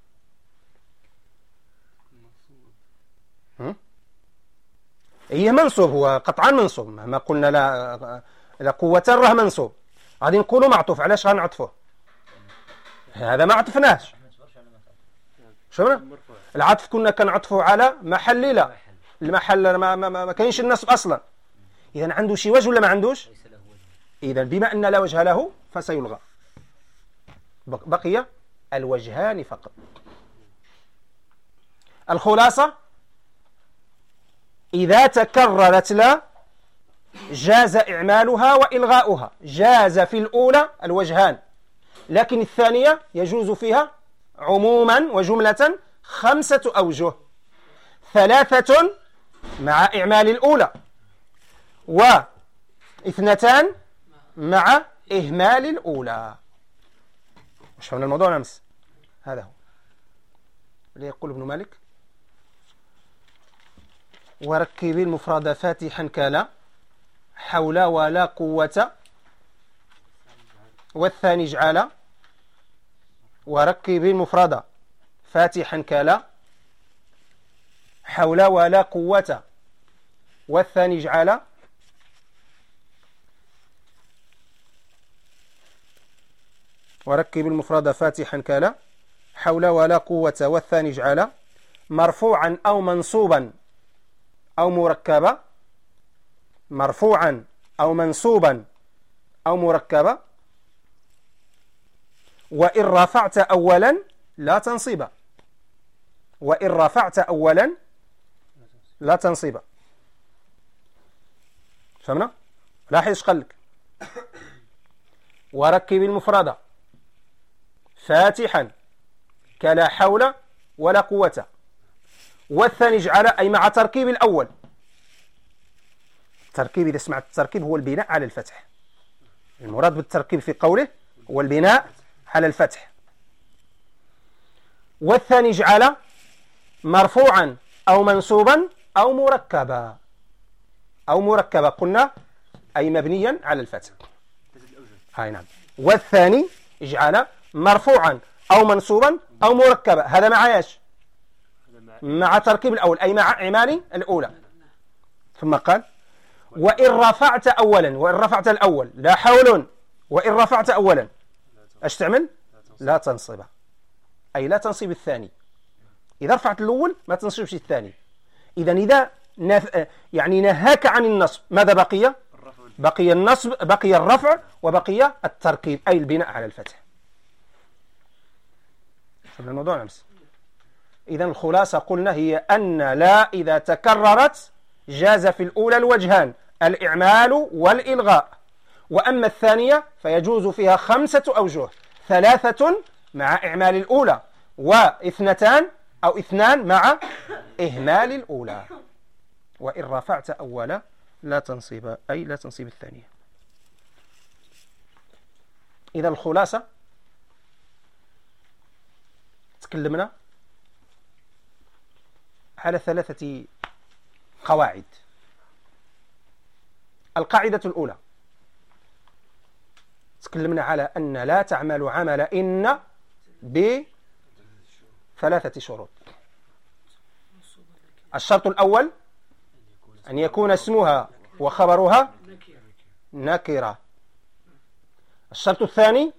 هي منصوب، هو قطعا منصوب، ما قلنا لا لا قوة راه منصوب. غادي نقولوا معطوف علاش غنعطفوه؟ هذا ما عطفناهش. شفنا العطف كنا كنعطفوا على محل، لا المحل ما, ما, ما, ما كاينش النصب اصلا. اذا عنده شي وجه ولا ما عندوش؟ اذا بما ان لا وجه له فسيلغى. بقي الوجهان فقط. الخلاصة إذا تكررت لا جاز إعمالها وإلغاؤها. جاز في الأولى الوجهان، لكن الثانية يجوز فيها عموما وجملة خمسة أوجه، ثلاثة مع إعمال الأولى، واثنتان مع إهمال الأولى. مش فهمنا الموضوع نمس؟ هذا هو اللي يقول ابن مالك: وركب المفرد فاتحا كلا حول ولا قوة، والثاني اجعل. وركب المفرد فاتحا كلا حول ولا قوة، والثاني اجعل. وركب المفرد فاتحا كلا حول ولا قوة، والثاني اجعل. مرفوعا أو منصوبا أو مركبا. مرفوعا أو منصوبا أو مركبا. وإن رفعت أولا لا تنصب. وإن رفعت أولا لا تنصب. فهمنا؟ لاحظ ايش قال لك: وركب المفرد فاتحا كلا حول ولا قوة، والثاني اجعل، أي مع تركيب الأول. التركيب إذا سمعت التركيب هو البناء على الفتح. المراد بالتركيب في قوله هو البناء على الفتح. والثاني اجعل مرفوعا أو منصوبا أو مركبا. أو مركبا قلنا أي مبنيا على الفتح. هاي نعم. والثاني اجعل مرفوعا أو منصوبا أو مركبا، هذا مع ايش؟ مع تركيب الأول، أي مع إعمال الأولى. ثم قال: وإن رفعت أولا. وإن رفعت الأول لا حول. وإن رفعت أولا ايش تعمل؟ لا تنصب، أي لا تنصب الثاني. إذا رفعت الأول ما تنصبش الثاني. إذا إذا نف... يعني نهاك عن النصب ماذا بقي؟ بقي النصب، بقي الرفع، وبقي التركيب أي البناء على الفتح. شفنا الموضوع نمس؟ إذا الخلاصة قلنا هي أن لا إذا تكررت جاز في الأولى الوجهان، الإعمال والإلغاء. وأما الثانية فيجوز فيها خمسة أوجه، ثلاثة مع إعمال الأولى، واثنتان أو اثنان مع إهمال الأولى. وإن رفعت أولا لا تنصب، أي لا تنصب الثانية. إذا الخلاصة تكلمنا على ثلاثة قواعد. القاعدة الأولى تكلمنا على أن لا تعمل عمل إن بثلاثة شروط. الشرط الأول أن يكون اسمها وخبرها نكرة. الشرط الثاني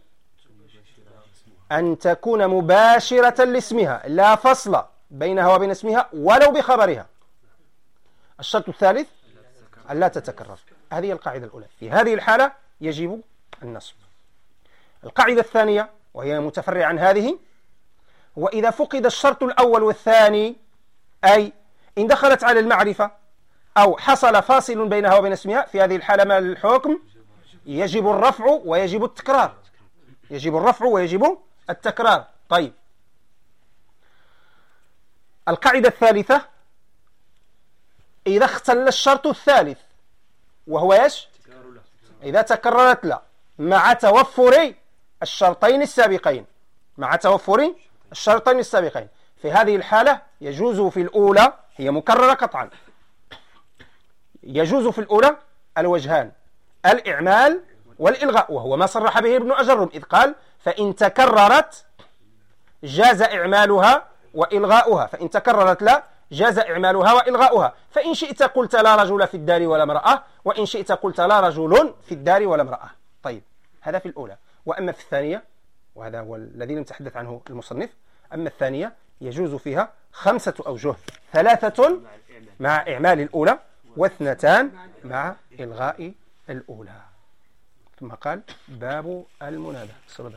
أن تكون مباشرة لاسمها لا فصل بينها وبين اسمها ولو بخبرها. الشرط الثالث أن لا تتكرر. هذه القاعدة الأولى. في هذه الحالة يجب النصب. القاعدة الثانية وهي متفرعة عن هذه، وإذا فقد الشرط الأول والثاني، أي إن دخلت على المعرفة أو حصل فاصل بينها وبين اسمها، في هذه الحالة ما الحكم؟ يجب الرفع ويجب التكرار. يجب الرفع ويجب التكرار. طيب، القاعدة الثالثة إذا اختل الشرط الثالث وهو إيش؟ إذا تكررت لا مع توفر الشرطين السابقين، مع توفر الشرطين السابقين، في هذه الحالة يجوز في الأولى، هي مكررة قطعا، يجوز في الأولى الوجهان، الإعمال والإلغاء، وهو ما صرح به ابن أجرم إذ قال فإن تكررت جاز إعمالها وإلغاؤها، فإن تكررت لا جاز إعمالها وإلغاؤها، فإن شئت قلت لا رجل في الدار ولا امرأة، وإن شئت قلت لا رجل في الدار ولا امرأة. طيب، هذا في الأولى. وأما في الثانية، وهذا هو الذي لم يتحدث عنه المصنف، أما الثانية يجوز فيها خمسة أوجه، ثلاثة مع إعمال الأولى واثنتان مع إلغاء الأولى. ثم قال باب المنادى.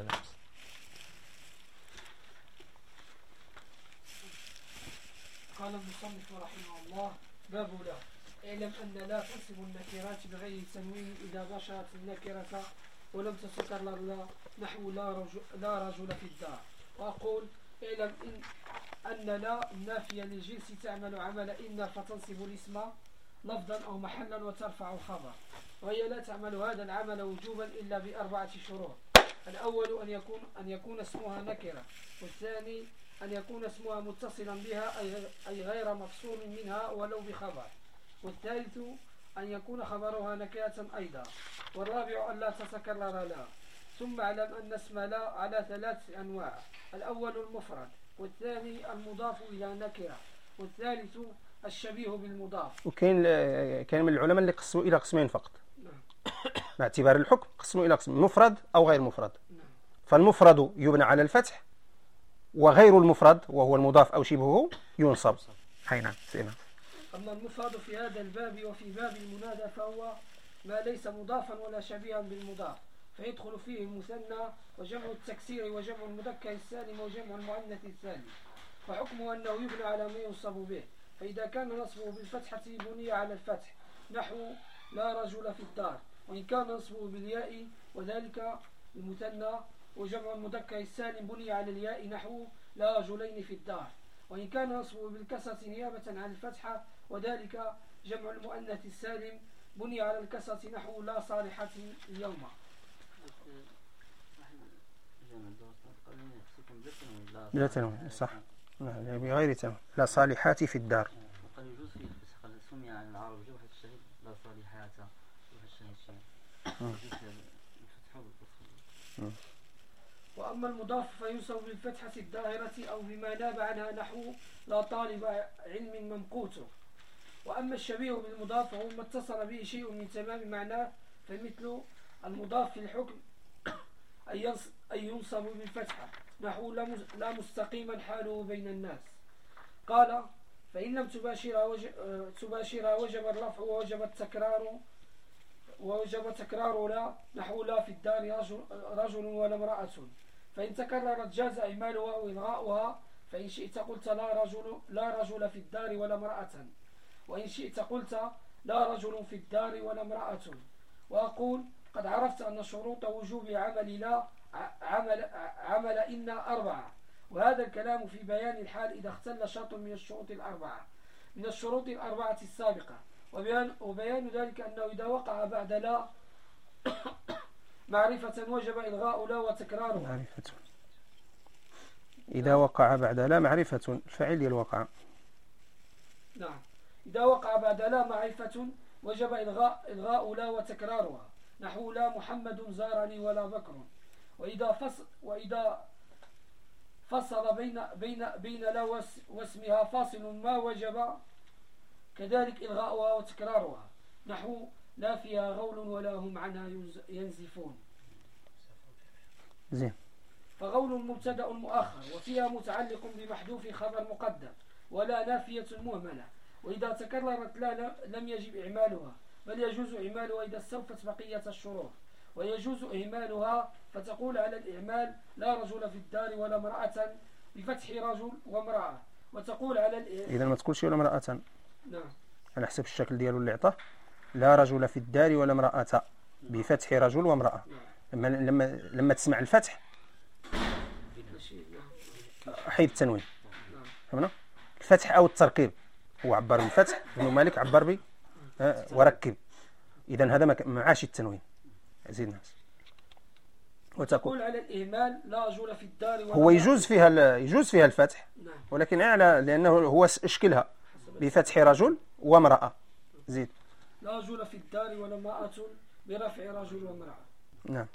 قال المصنف رحمه الله: باب لا. اعلم أن لا تنصب النكرات بغير تنوين إذا بشرت النكرة ولم تتكرر لا، نحو لا رجل, لا رجل في الدار. وأقول: اعلم إن أن لا النافية للجنس تعمل عمل إن فتنصب الاسم لفظا أو محلا وترفع الخبر، وهي لا تعمل هذا العمل وجوبا إلا بأربعة شروط. الأول أن يكون أن يكون اسمها نكرة، والثاني أن يكون اسمها متصلا بها أي غير مفصول منها ولو بخبر، والثالث أن يكون خبرها نكرة أيضا، والرابع أن لا تتكرر لا. ثم اعلم أن اسم لا على ثلاث أنواع: الأول المفرد، والثاني المضاف إلى نكرة، والثالث الشبيه بالمضاف. وكاين كان من العلماء اللي قسموا إلى قسمين فقط مع اعتبار الحكم، قسموا إلى قسم مفرد أو غير مفرد. فالمفرد يبنى على الفتح، وغير المفرد وهو المضاف أو شبهه ينصب. أي نعم. أما المفرد في هذا الباب وفي باب المنادى فهو ما ليس مضافا ولا شبيها بالمضاف، فيدخل فيه المثنى وجمع التكسير وجمع المذكر السالم وجمع المؤنث السالم، فحكمه أنه يبنى على ما ينصب به. فإذا كان نصبه بالفتحة بني على الفتح، نحو لا رجل في الدار، وإن كان نصبه بالياء وذلك المثنى وجمع المذكر السالم بني على الياء، نحو لا رجلين في الدار، وإن كان نصبه بالكسرة نيابة عن الفتحة وذلك جمع المؤنث السالم بني على الكسرة، نحو لا صالحة اليوم. بلا تنوين، صح، بغير تنوين. لا صالحات في الدار. وقد يجوز في الفسخ سمي عن العرب جوحة الشهيد لا صالحات جوحة الشهيد شيء. وأما المضاف فينصب بالفتحة الظاهرة أو بما ناب عنها، نحو لا طالب علم ممقوت. وأما الشبيه بالمضاف فهو ما اتصل به شيء من تمام معناه، فمثل المضاف في الحكم أن ينصب بالفتحة، نحو لا مستقيما حاله بين الناس. قال: فإن لم تباشرها وجب, تباشرها وجب الرفع ووجب التكرار ووجب تكرار لا، نحو لا في الدار رجل, رجل ولا امرأة. فإن تكررت جاز إهمالها وإلغاؤها، فإن شئت قلت لا رجل, لا رجل في الدار ولا امرأة، وإن شئت قلت لا رجل في الدار ولا امرأة. وأقول: قد عرفت أن شروط وجوب عمل لا عمل, عمل إن أربعة، وهذا الكلام في بيان الحال إذا اختل شرط من الشروط الأربعة من الشروط الأربعة السابقة، وبيان, وبيان ذلك أنه إذا وقع بعد لا معرفة وجب إلغاء لا وتكرارها. معرفة إذا وقع بعد لا معرفة الفعل الوقع. نعم. إذا وقع بعد لا معرفة وجب إلغاء, إلغاء لا وتكرارها، نحو لا محمد زارني ولا بكر. وإذا فصل, وإذا فصل بين, بين, بين لا واسمها فاصل ما وجب كذلك إلغاؤها وتكرارها، نحو لا فيها غول ولا هم عنها ينزفون. زين. فغول مبتدأ مؤخر وفيها متعلق بمحذوف خبر مقدم ولا نافية مهملة، وإذا تكررت لا لم يجب إعمالها، بل يجوز إعمالها إذا استوفت بقية الشروط، ويجوز إهمالها فتقول على الإعمال لا رجل في الدار ولا امرأة بفتح رجل وامرأة، وتقول على الإعمال إذا ما تقولش ولا امرأة. نعم. على حسب الشكل ديالو اللي عطاه، لا رجل في الدار ولا امرأة بفتح رجل وامرأة. لما لما لما تسمع الفتح حيد التنوين. فهمنا؟ الفتح أو التركيب، هو عبر بالفتح، ابن مالك عبر ب وركب، إذا هذا ما عاش التنوين. زيد الناس. وتقول على الإهمال لا رجل في الدار ولا هو يجوز فيها يجوز فيها الفتح، نعم. ولكن أعلى لأنه هو اشكلها بفتح رجل وامرأة. زيد. لا رجل في الدار ولا امرأة برفع رجل وامرأة. نعم.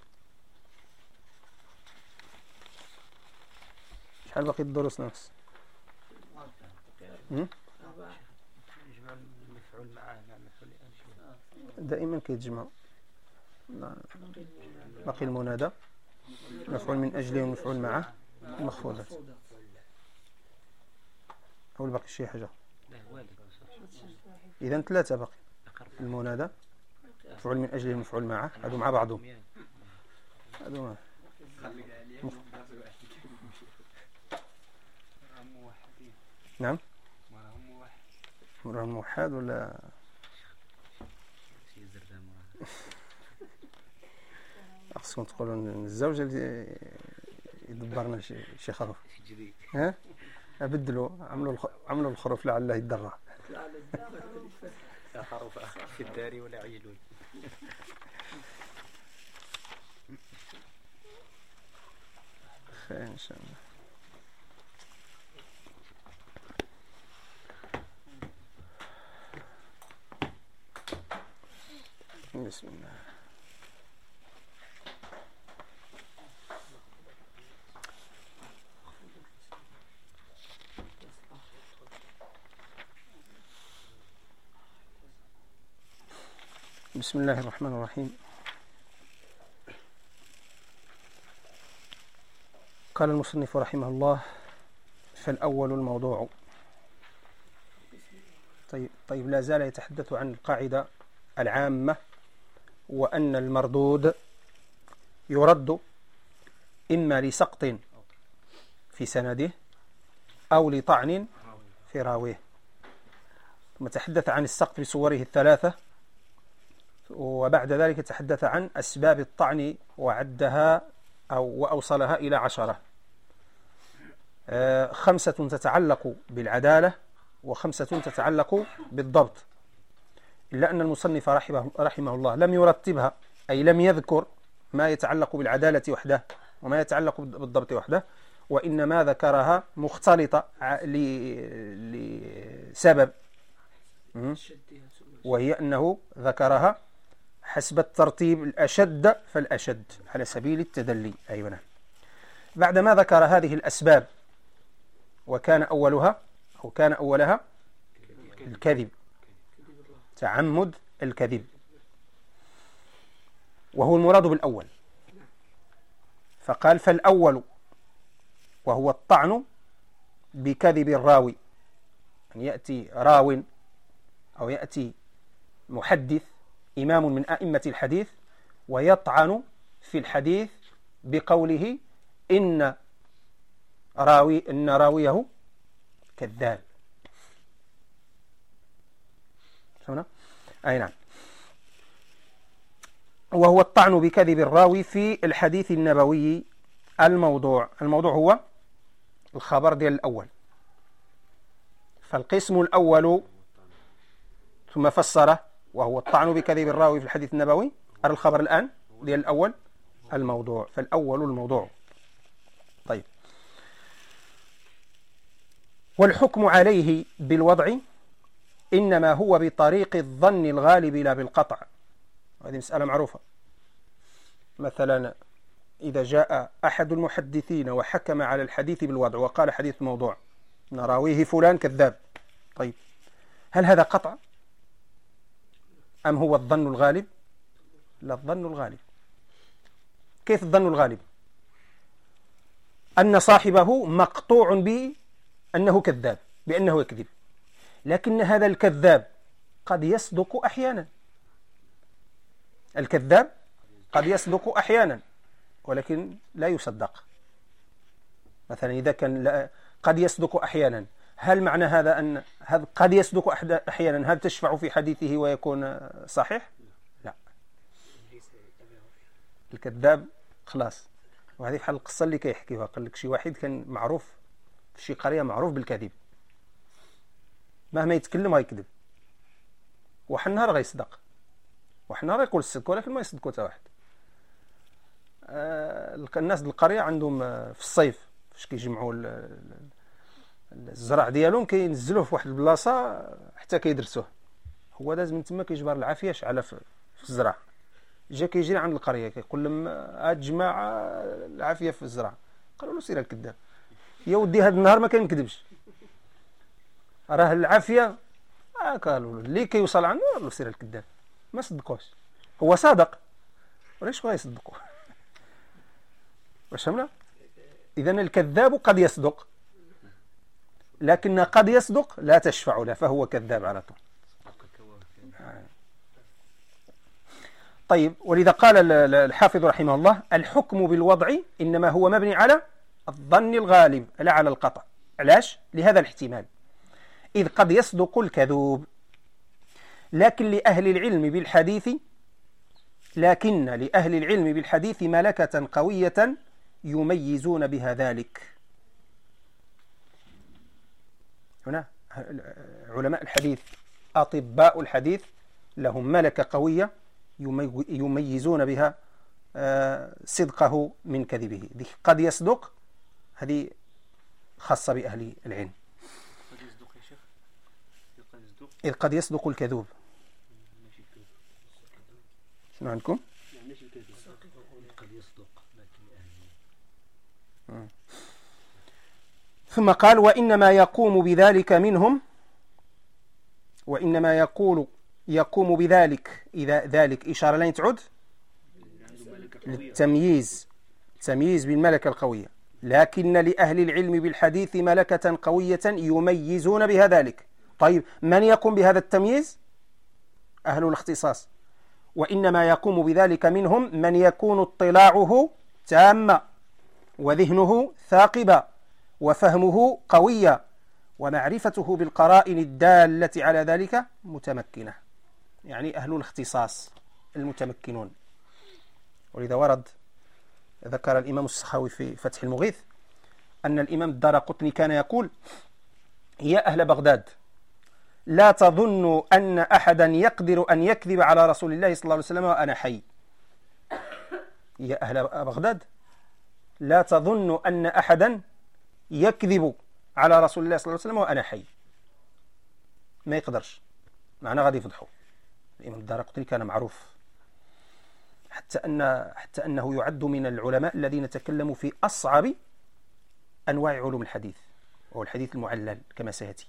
شحال باقي الدروس نفس؟ دائما كيتجمع. باقي المنادى، مفعول من أجله ومفعول معه، المخفوضات. أو باقي شي حاجة؟ إذا ثلاثة باقي. المنادى، مفعول من أجله ومفعول معه، هادو مع بعضهم. هادو مع نعم. مرهم موحد ولا خصكم تقولون الزوجة اللي يدبرنا شي شي خروف. ها بدلوا، عملوا الخ... عملوا الخروف لعله يتدرع. لا خروف في الدار ولا عيلون. خير ان شاء الله. بسم الله. بسم الله الرحمن الرحيم. قال المصنف رحمه الله: فالأول الموضوع. طيب, طيب لا زال يتحدث عن القاعدة العامة، وأن المردود يرد إما لسقط في سنده أو لطعن في راويه. ثم تحدث عن السقط بصوره الثلاثة، وبعد ذلك تحدث عن أسباب الطعن وعدها أو وأوصلها إلى عشرة. خمسة تتعلق بالعدالة وخمسة تتعلق بالضبط، إلا أن المصنف رحمه, رحمه الله لم يرتبها، أي لم يذكر ما يتعلق بالعدالة وحده وما يتعلق بالضبط وحده، وإنما ذكرها مختلطة لسبب، وهي أنه ذكرها حسب الترتيب الأشد فالأشد على سبيل التدلي. أيوة نعم. بعدما ذكر هذه الأسباب، وكان أولها أو كان أولها الكذب، تعمد الكذب، وهو المراد بالأول، فقال: فالأول وهو الطعن بكذب الراوي، أن يأتي راو أو يأتي محدث إمام من أئمة الحديث ويطعن في الحديث بقوله إن راوي إن راويه كذاب. هنا أي نعم. وهو الطعن بكذب الراوي في الحديث النبوي الموضوع. الموضوع هو الخبر ديال الأول. فالقسم الأول ثم فسره، وهو الطعن بكذب الراوي في الحديث النبوي. أرى الخبر الآن ديال الأول الموضوع. فالأول الموضوع. طيب، والحكم عليه بالوضع إنما هو بطريق الظن الغالب لا بالقطع. هذه مسألة معروفة. مثلا إذا جاء أحد المحدثين وحكم على الحديث بالوضع وقال حديث موضوع، نراويه فلان كذاب، طيب هل هذا قطع؟ أم هو الظن الغالب؟ لا، الظن الغالب. كيف الظن الغالب؟ أن صاحبه مقطوع به أنه كذاب، بأنه يكذب، لكن هذا الكذاب قد يصدق أحيانا. الكذاب قد يصدق أحيانا ولكن لا يصدق. مثلا إذا كان لا قد يصدق أحيانا، هل معنى هذا أن هذا قد يصدق أحيانا هل تشفع في حديثه ويكون صحيح؟ لا. الكذاب خلاص. وهذه بحال القصة اللي كيحكيوها، قال لك شي واحد كان معروف في شي قرية معروف بالكذب، مهما يتكلم غيكذب، واحد النهار غيصدق، واحد النهار يقول الصدق ولكن ما يصدقوا حتى واحد. آه الناس ديال القرية عندهم آه في الصيف فاش كيجمعوا الزرع ديالهم كينزلوه في واحد البلاصة حتى كيدرسوه. هو داز من تما كيجبر العافية شعلة في الزرع، جا كيجري عند القرية كيقول لهم هاد جماعة العافية في الزرع. قالوا له سير الكذاب يا ودي هاد النهار ما كنكذبش، راه العافية. آه قالوا له اللي كيوصل عنده قالوا له سير الكذاب، ما صدقوش. هو صادق وليش بغا يصدقوه؟ واش فهمنا؟ إذن الكذاب قد يصدق، لكن قد يصدق لا تشفع له فهو كذاب على طول. طيب، ولذا قال الحافظ رحمه الله: الحكم بالوضع إنما هو مبني على الظن الغالب لا على القطع. علاش؟ لهذا الاحتمال، إذ قد يصدق الكذوب، لكن لأهل العلم بالحديث لكن لأهل العلم بالحديث ملكة قوية يميزون بها ذلك. هنا علماء الحديث أطباء الحديث لهم ملكة قوية يميزون بها صدقه من كذبه. قد يصدق، هذه خاصة بأهل العلم. إذ قد يصدق الكذوب. شنو عندكم؟ ثم قال: وإنما يقوم بذلك منهم وإنما يقول يقوم بذلك إذا ذلك إشارة لين تعود للتمييز، تمييز بالملكة القوية. لكن لأهل العلم بالحديث ملكة قوية يميزون بها ذلك. طيب، من يقوم بهذا التمييز؟ أهل الاختصاص. وإنما يقوم بذلك منهم من يكون اطلاعه تاما وذهنه ثاقبا وفهمه قويا ومعرفته بالقرائن الدالة على ذلك متمكنة، يعني أهل الاختصاص المتمكنون. ولذا ورد ذكر الإمام السخاوي في فتح المغيث أن الإمام الدارقطني كان يقول: يا أهل بغداد، لا تظنوا أن أحدا يقدر أن يكذب على رسول الله صلى الله عليه وسلم وأنا حي. يا أهل بغداد، لا تظنوا أن أحدا يكذب على رسول الله صلى الله عليه وسلم وأنا حي. ما يقدرش، معنا غادي يفضحوا. الإمام الدارقطني كان معروف حتى أن حتى أنه يعد من العلماء الذين تكلموا في أصعب أنواع علوم الحديث، وهو الحديث المعلل كما سيأتي.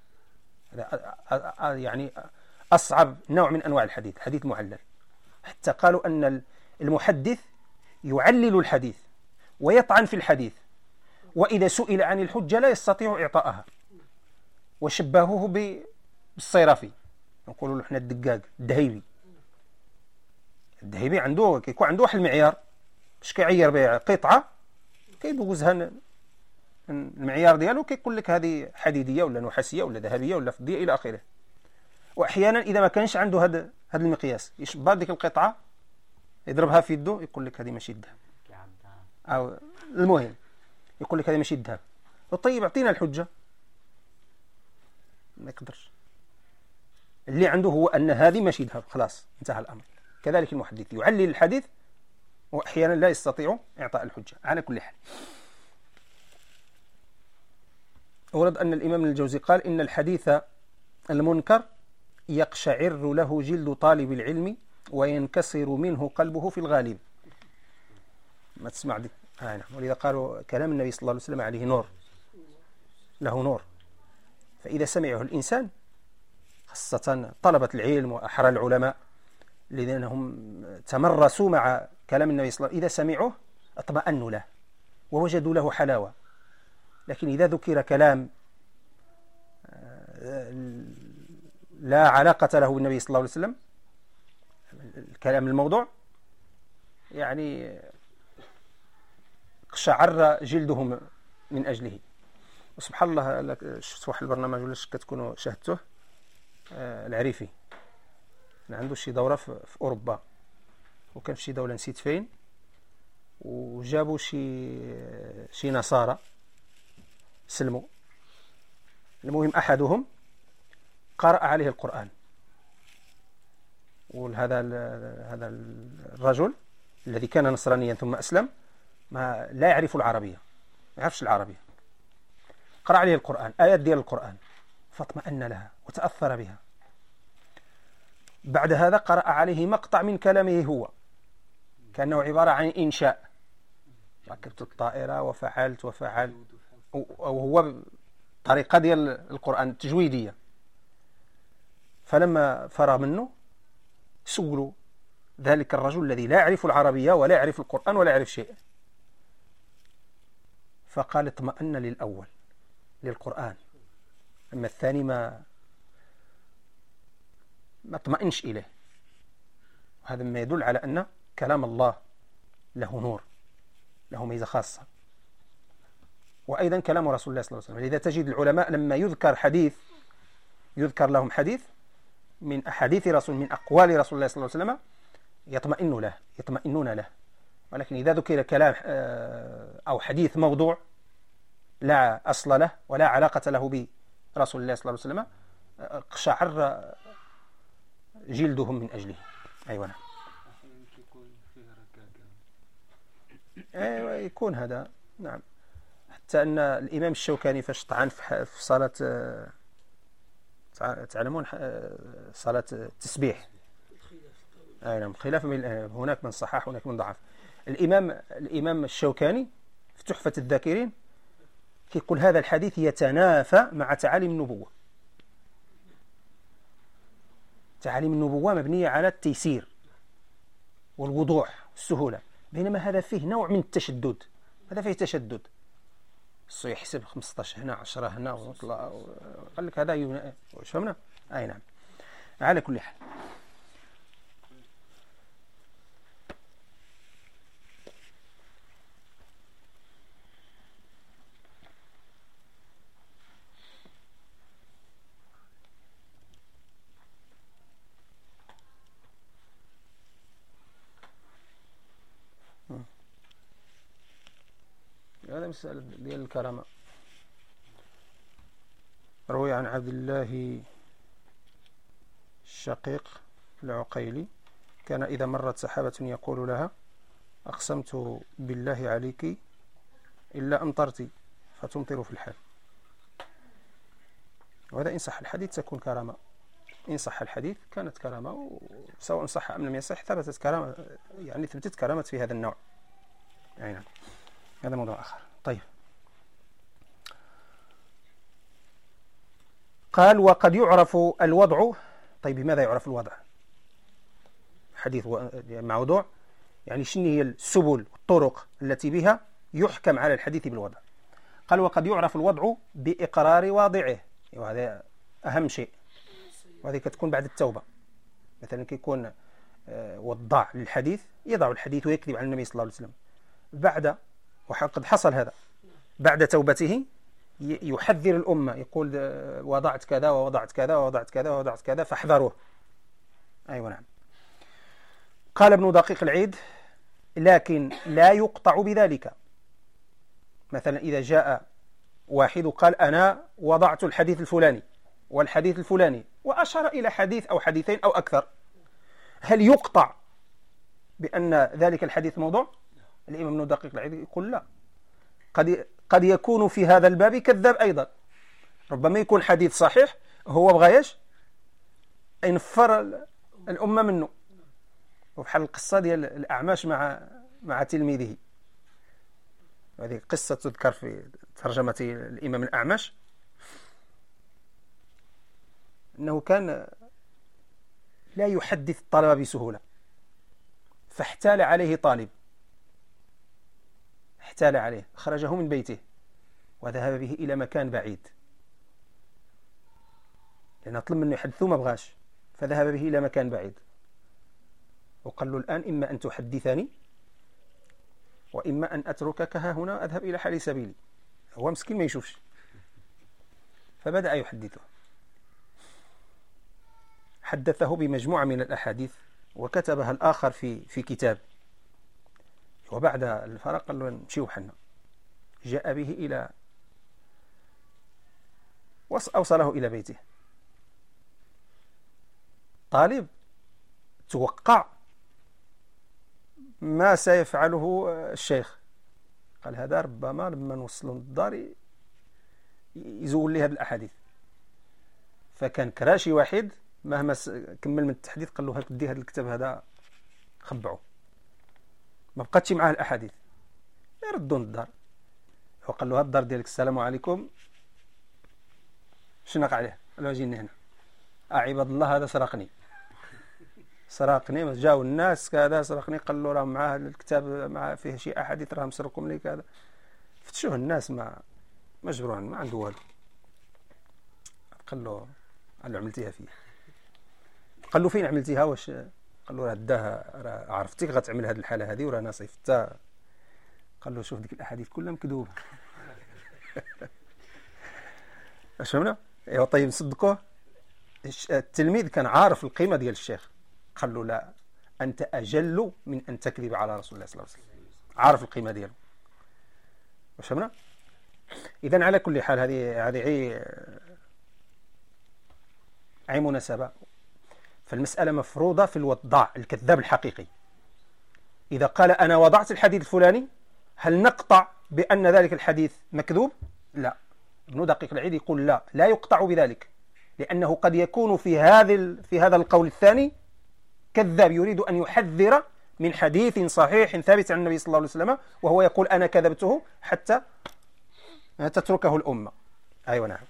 هذا يعني أصعب نوع من أنواع الحديث، حديث معلل. حتى قالوا أن المحدث يعلل الحديث ويطعن في الحديث، وإذا سئل عن الحجة لا يستطيع إعطاءها. وشبهوه بالصيرفي، نقولوا له احنا الدقاق الدهيبي. الدهيبي عنده كيكون عنده واحد المعيار باش كيعير به قطعة، كيدوزها المعيار ديالو، كيقول لك هذه حديدية ولا نحاسية ولا ذهبية ولا فضية إلى آخره. وأحيانا إذا ما كانش عنده هذا هذا المقياس يشبه ديك القطعة يضربها في يده يقول لك هذه ماشي الذهب، أو المهم يقول لك هذه ماشي الذهب. طيب اعطينا الحجة، ما يقدرش. اللي عنده هو أن هذه ماشي ذهب، خلاص انتهى الأمر. كذلك المحدث يعلل الحديث وأحيانا لا يستطيع إعطاء الحجة. على كل حال، ورد أن الإمام الجوزي قال: إن الحديث المنكر يقشعر له جلد طالب العلم وينكسر منه قلبه في الغالب. ما تسمع دي. آه نعم. ولذا قالوا كلام النبي صلى الله عليه وسلم عليه نور، له نور، فإذا سمعه الإنسان خاصة طلبة العلم وأحرى العلماء الذين هم تمرسوا مع كلام النبي صلى الله عليه وسلم إذا سمعوه اطمأنوا له ووجدوا له حلاوة. لكن إذا ذكر كلام لا علاقة له بالنبي صلى الله عليه وسلم، الكلام الموضوع، يعني قشعر جلدهم من أجله. وسبحان الله، شفت واحد البرنامج ولا كتكونوا شاهدتوه، العريفي كان عنده شي دورة في أوروبا، وكان في شي دولة نسيت فين، وجابوا شي شي نصارى سلموا. المهم أحدهم قرأ عليه القرآن، وهذا هذا الرجل الذي كان نصرانيا ثم أسلم ما لا يعرف العربية، ما يعرفش العربية. قرأ عليه القرآن، آيات ديال القرآن، فاطمأن لها وتأثر بها. بعد هذا قرأ عليه مقطع من كلامه هو، كأنه عبارة عن إنشاء، ركبت الطائرة وفعلت وفعلت، أو هو طريقة ديال القرآن التجويدية. فلما فرغ منه سولوا ذلك الرجل الذي لا يعرف العربية ولا يعرف القرآن ولا يعرف شيء، فقال اطمأن للأول للقرآن، أما الثاني ما ما اطمئنش إليه. وهذا ما يدل على أن كلام الله له نور، له ميزة خاصة. وأيضا كلام رسول الله صلى الله عليه وسلم، لذا تجد العلماء لما يذكر حديث يذكر لهم حديث من أحاديث رسول من أقوال رسول الله صلى الله عليه وسلم يطمئن له يطمئنون له. ولكن إذا ذكر كلام أو حديث موضوع لا أصل له ولا علاقة له برسول الله صلى الله عليه وسلم قشعر جلدهم من أجله. أيوة نعم. أيوة يكون هذا نعم. حتى أن الإمام الشوكاني فاش طعن في صلاة، تعلمون صلاة التسبيح، أي نعم، خلاف هناك من صحح هناك من ضعف. الإمام الإمام الشوكاني في تحفة الذاكرين يقول هذا الحديث يتنافى مع تعاليم النبوة. تعاليم النبوة مبنية على التيسير والوضوح والسهولة، بينما هذا فيه نوع من التشدد. هذا فيه تشدد، الصو يحسب خمسطاش هنا عشرة هنا وطلع، قال لك هذا يون... فهمنا؟ أي نعم. على كل حال هذا مسألة ديال الكرامة. روي عن عبد الله الشقيق العقيلي كان إذا مرت سحابة يقول لها أقسمت بالله عليك إلا أمطرت فتمطر في الحال. وهذا إن صح الحديث تكون كرامة، إن صح الحديث كانت كرامة، سواء صح أم لم يصح ثبتت كرامة، يعني ثبتت كرامة في هذا النوع. يعني نعم. هذا موضوع آخر. طيب، قال وقد يعرف الوضع. طيب بماذا يعرف الوضع؟ حديث موضوع، يعني شنو هي السبل والطرق التي بها يحكم على الحديث بالوضع. قال وقد يعرف الوضع بإقرار واضعه، وهذا أهم شيء، وهذه كتكون بعد التوبة. مثلا كيكون وضع للحديث، يضع الحديث ويكذب على النبي صلى الله عليه وسلم، بعد وقد حصل هذا بعد توبته يحذر الأمة، يقول وضعت كذا ووضعت كذا ووضعت كذا ووضعت كذا فاحذروه. أيوة نعم. قال ابن دقيق العيد لكن لا يقطع بذلك. مثلا إذا جاء واحد قال أنا وضعت الحديث الفلاني والحديث الفلاني وأشار إلى حديث أو حديثين أو أكثر، هل يقطع بأن ذلك الحديث موضوع؟ الإمام ابن دقيق العيد يقول لا، قد قد يكون في هذا الباب كذاب أيضا. ربما يكون حديث صحيح هو بغى ايش ينفر الأمة منه، وبحال القصة ديال الأعمش مع مع تلميذه. هذه قصة تذكر في ترجمة الإمام الأعمش، أنه كان لا يحدث الطلبة بسهولة، فاحتال عليه طالب، احتال عليه، أخرجه من بيته وذهب به إلى مكان بعيد، لأن طلب منه يحدثه ما بغاش، فذهب به إلى مكان بعيد وقال له الآن إما أن تحدثني وإما أن أتركك ها هنا أذهب إلى حال سبيلي. هو مسكين ما يشوفش، فبدأ يحدثه، حدثه بمجموعة من الأحاديث وكتبها الآخر في في كتاب، وبعد الفراغ قال له نمشيو حنا، جاء به إلى أوصله إلى بيته. طالب توقع ما سيفعله الشيخ، قال هذا ربما لما نوصلوا للدار يزول لي هذه الأحاديث، فكان كراشي واحد مهما كمل من التحديث قال له هاك دي هذا الكتاب هذا خبعه، ما بقاتش معاه الأحاديث، يردون الدار. وقال له هاد الدار ديالك السلام عليكم، شنق عليه، قال له جيني هنا، عباد الله هذا سرقني سرقني جاو الناس كذا سرقني، قال له راه معاه الكتاب مع فيه شي احاديث راه مسرقهم لي كذا، فتشوه الناس ما مجبرون ما عنده والو. قال له قال له عملتيها فيه، قال له فين عملتيها؟ واش؟ قال له راه داها، راه عرفتيك غتعمل هذه الحاله هذه ورانا صيفطتها. قال له شوف ديك الاحاديث كلها مكذوبه. اش فهمنا؟ ايوا طيب نصدقوه. التلميذ كان عارف القيمه ديال الشيخ، قال له لا انت اجل من ان تكذب على رسول الله صلى الله عليه وسلم، عارف القيمه ديالو. واش فهمنا؟ اذا على كل حال هذه هذه عي عي مناسبه، فالمساله مفروضه في الوضاع الكذاب الحقيقي. اذا قال انا وضعت الحديث الفلاني، هل نقطع بان ذلك الحديث مكذوب؟ لا. ابن دقيق العيد يقول لا لا يقطع بذلك، لأنه قد يكون في هذا في هذا القول الثاني كذاب يريد أن يحذر من حديث صحيح ثابت عن النبي صلى الله عليه وسلم، وهو يقول أنا كذبته حتى تتركه الأمة. أيوة نعم.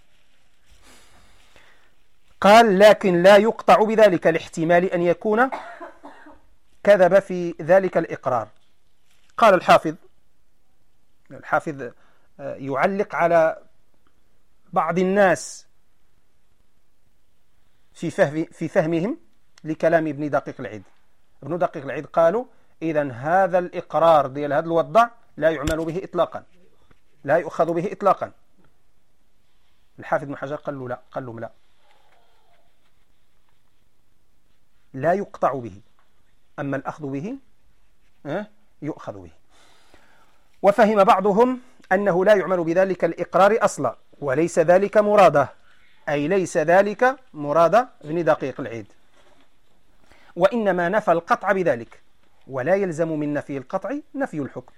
قال لكن لا يقطع بذلك لاحتمال أن يكون كذب في ذلك الإقرار. قال الحافظ الحافظ يعلق على بعض الناس في فهم في فهمهم لكلام ابن دقيق العيد. ابن دقيق العيد قالوا إذن هذا الإقرار ديال هذا الوضع لا يعمل به إطلاقا، لا يؤخذ به إطلاقا. الحافظ ابن حجر قال له لا، قال لهم لا لا يقطع به، أما الأخذ به يؤخذ به. وفهم بعضهم أنه لا يعمل بذلك الإقرار أصلا، وليس ذلك مراده، أي ليس ذلك مراد ابن دقيق العيد، وإنما نفى القطع بذلك، ولا يلزم من نفي القطع نفي الحكم،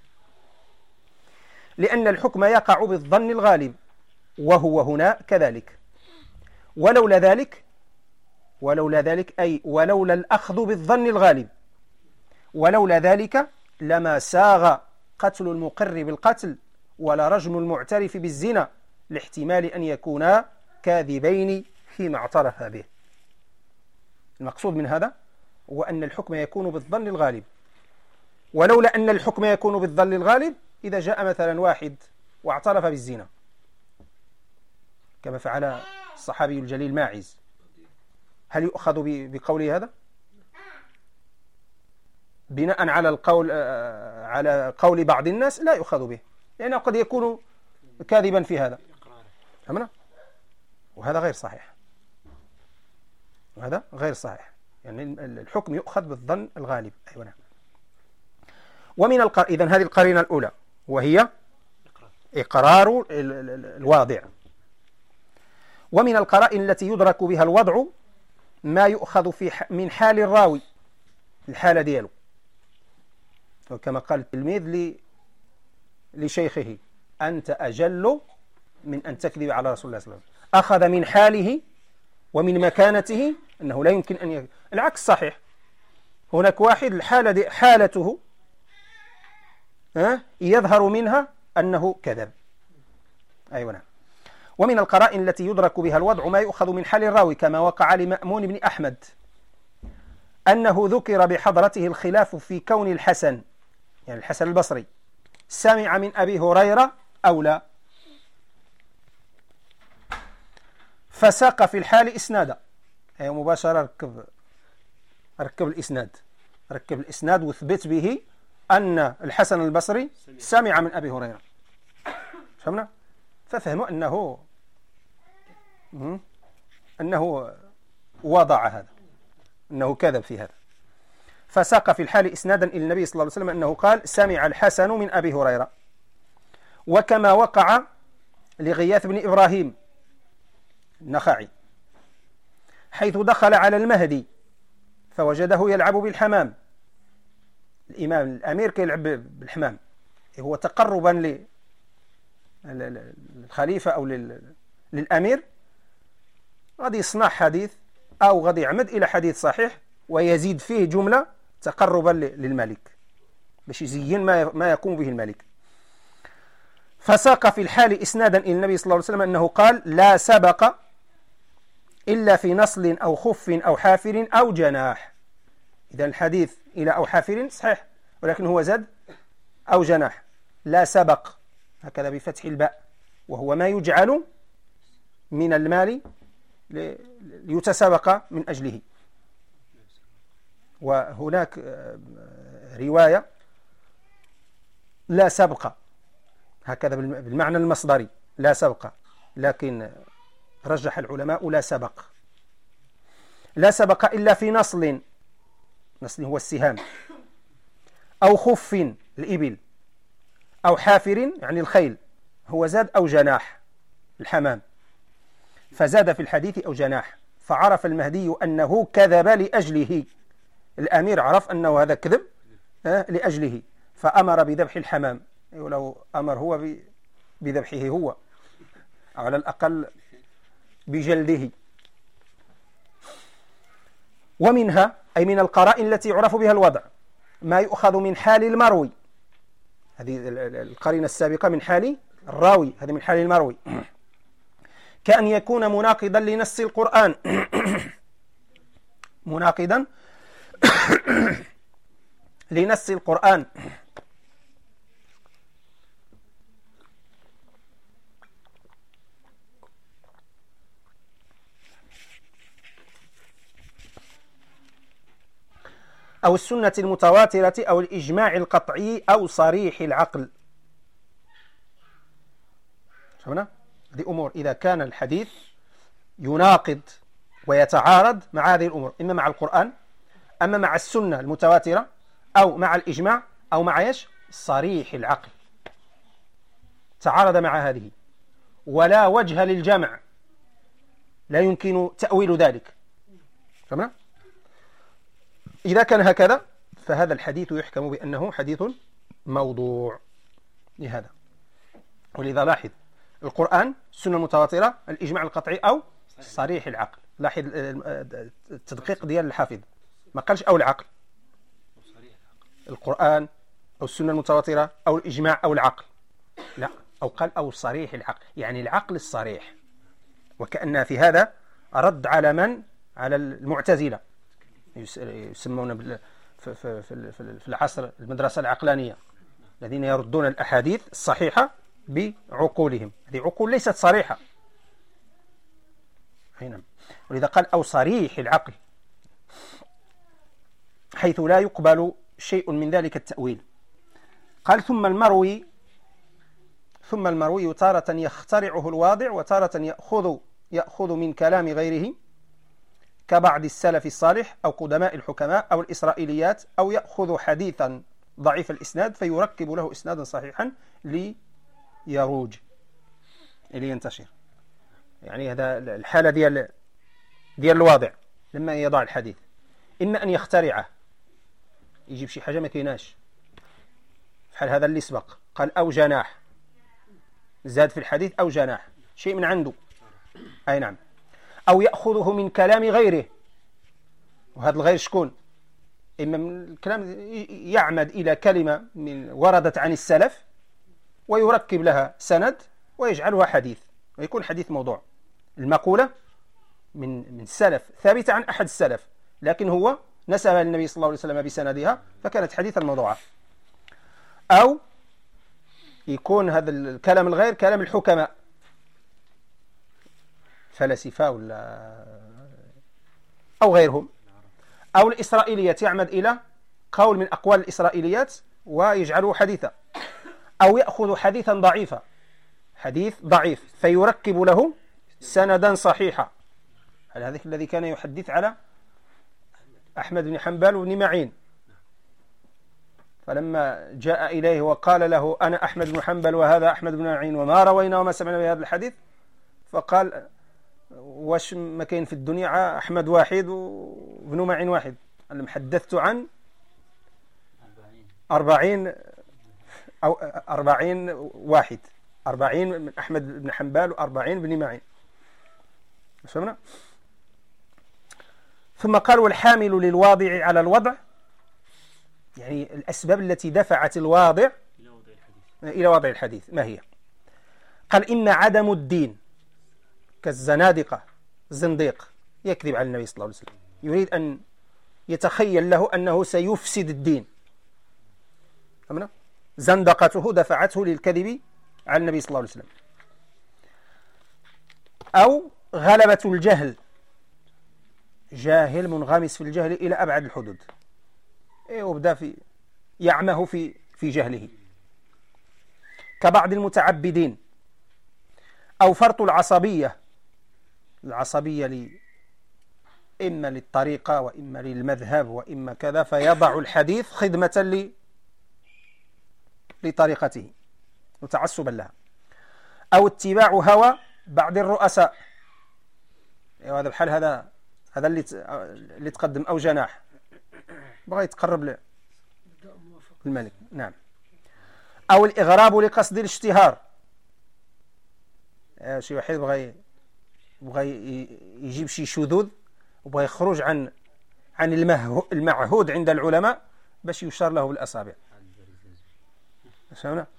لأن الحكم يقع بالظن الغالب، وهو هنا كذلك. ولولا ذلك ولولا ذلك أي ولولا الأخذ بالظن الغالب، ولولا ذلك لما ساغ قتل المقر بالقتل ولا رجم المعترف بالزنا، لاحتمال أن يكونا كاذبين فيما اعترف به. المقصود من هذا هو أن الحكم يكون بالظن الغالب، ولولا أن الحكم يكون بالظن الغالب إذا جاء مثلا واحد واعترف بالزنا كما فعل الصحابي الجليل ماعز، هل يؤخذ بقوله هذا؟ بناء على القول على قول بعض الناس لا يؤخذ به، لأنه قد يكون كاذبا في هذا. فهمنا؟ وهذا غير صحيح، وهذا غير صحيح، يعني الحكم يؤخذ بالظن الغالب. أيوة نعم. ومن القر... إذن هذه القرينة الأولى وهي إقرار الواضع. ومن القرائن التي يدرك بها الوضع ما يؤخذ في ح... من حال الراوي، الحالة دياله، وكما قال التلميذ ل... لشيخه أنت أجل من أن تكذب على رسول الله صلى الله عليه وسلم، أخذ من حاله ومن مكانته أنه لا يمكن أن ي... العكس صحيح، هناك واحد الحالة دي حالته ها يظهر منها أنه كذب. أيوة نعم. ومن القرائن التي يدرك بها الوضع ما يؤخذ من حال الراوي، كما وقع لمأمون بن أحمد أنه ذكر بحضرته الخلاف في كون الحسن، يعني الحسن البصري، سمع من أبي هريرة أو لا، فساق في الحال إسنادا. أي مباشرة ركب ركب الإسناد ركب الإسناد وثبت به أن الحسن البصري سمع من أبي هريرة. فهمنا؟ ففهموا أنه أنه وضع هذا، أنه كذب في هذا. فساق في الحال إسنادا إلى النبي صلى الله عليه وسلم أنه قال سمع الحسن من أبي هريرة. وكما وقع لغياث بن إبراهيم النخعي حيث دخل على المهدي فوجده يلعب بالحمام. الإمام الأمير كيلعب بالحمام، هو تقربا للخليفة أو للأمير غادي يصنع حديث أو غادي يعمد إلى حديث صحيح ويزيد فيه جملة تقربا للملك باش يزين ما يقوم به الملك. فساق في الحال إسنادا إلى النبي صلى الله عليه وسلم أنه قال لا سبق إلا في نصل أو خف أو حافر أو جناح. إذا الحديث إلى أو حافر صحيح، ولكن هو زاد أو جناح. لا سبق هكذا بفتح الباء، وهو ما يجعل من المال ليتسابق من أجله. وهناك رواية لا سبق هكذا بالمعنى المصدري لا سبق، لكن رجح العلماء لا سبق. لا سبق إلا في نصل، نصل هو السهام، أو خف الإبل، أو حافر يعني الخيل، هو زاد أو جناح الحمام. فزاد في الحديث أو جناح، فعرف المهدي أنه كذب لأجله. الأمير عرف أنه هذا كذب لأجله، فأمر بذبح الحمام. ولو أمر هو بذبحه هو، على الأقل بجلده. ومنها أي من القرائن التي يعرف بها الوضع ما يؤخذ من حال المروي، هذه القرينة السابقة من حال الراوي، هذه من حال المروي، كأن يكون مناقضا لنص القرآن مناقضا لنص القرآن أو السنة المتواترة أو الإجماع القطعي أو صريح العقل. فهمنا؟ هذه أمور إذا كان الحديث يناقض ويتعارض مع هذه الأمور، إما مع القرآن، أما مع السنة المتواترة، أو مع الإجماع، أو مع إيش؟ صريح العقل، تعارض مع هذه ولا وجه للجمع، لا يمكن تأويل ذلك. فهمنا؟ إذا كان هكذا فهذا الحديث يحكم بأنه حديث موضوع لهذا. ولذا لاحظ القرآن، السنة المتواترة، الإجماع القطعي أو صريح العقل. لاحظ التدقيق ديال الحافظ، ما قالش أو العقل، القرآن أو السنة المتواترة أو الإجماع أو العقل، لا، أو قال أو صريح العقل، يعني العقل الصريح. وكأن في هذا رد على من؟ على المعتزلة، يسمون في, في, في, في العصر المدرسة العقلانية، الذين يردون الأحاديث الصحيحة بعقولهم. هذه عقول ليست صريحة. نعم. ولذا قال أو صريح العقل، حيث لا يقبل شيء من ذلك التأويل. قال ثم المروي ثم المروي تارة يخترعه الواضع، وتارة يأخذ يأخذ من كلام غيره كبعض السلف الصالح أو قدماء الحكماء أو الإسرائيليات، أو يأخذ حديثا ضعيف الإسناد فيركب له إسنادا صحيحا ليروج لينتشر. يعني هذا الحالة ديال ديال الواضع لما يضع الحديث، إما أن يخترعه، يجيب شي حاجة ما كايناش، بحال هذا اللي سبق قال أو جناح، زاد في الحديث أو جناح، شيء من عنده. أي نعم. أو يأخذه من كلام غيره، وهذا الغير شكون؟ إما من الكلام يعمد إلى كلمة من وردت عن السلف ويركب لها سند ويجعلها حديث، ويكون حديث موضوع. المقولة من من السلف ثابتة عن أحد السلف، لكن هو نسبها للنبي صلى الله عليه وسلم بسندها فكانت حديثا موضوعا. أو يكون هذا الكلام الغير كلام الحكماء فلاسفة ولا أو غيرهم، أو الإسرائيليات يعمد إلى قول من أقوال الإسرائيليات ويجعله حديثا، أو يأخذ حديثا ضعيفا حديث ضعيف فيركب له سندا صحيحا. هل هذا الذي كان يحدث على أحمد بن حنبل وابن معين، فلما جاء إليه وقال له أنا أحمد بن حنبل وهذا أحمد بن معين وما روينا وما سمعنا بهذا الحديث، فقال واش ما كاين في الدنيا أحمد واحد وابن معين واحد؟ أنا حدثت عن أربعين أو أربعين واحد، أربعين من أحمد بن حنبل وأربعين بن معين. فهمنا؟ ثم قال والحامل للواضع على الوضع، يعني الأسباب التي دفعت الواضع إلى وضع الحديث ما هي؟ قال إن عدم الدين كالزنادقة، الزنديق يكذب على النبي صلى الله عليه وسلم، يريد أن يتخيل له أنه سيفسد الدين، فهمنا؟ زندقته دفعته للكذب على النبي صلى الله عليه وسلم. أو غلبة الجهل، جاهل منغمس في الجهل إلى أبعد الحدود، إيه وبدأ في يعمه في في جهله كبعض المتعبدين. أو فرط العصبية، العصبية لي إما للطريقة وإما للمذهب وإما كذا، فيضع الحديث خدمة ل لطريقته وتعصبا لها. أو اتباع هوى بعض الرؤساء، إيه هذا بحال هذا هذا اللي اللي تقدم أو جناح بغى يتقرب للملك. نعم. أو الإغراب لقصد الاشتهار، شي واحد بغى بغى يجيب شي شذوذ وبغى يخرج عن عن المعهود عند العلماء باش يشار له بالأصابع. فهمنا؟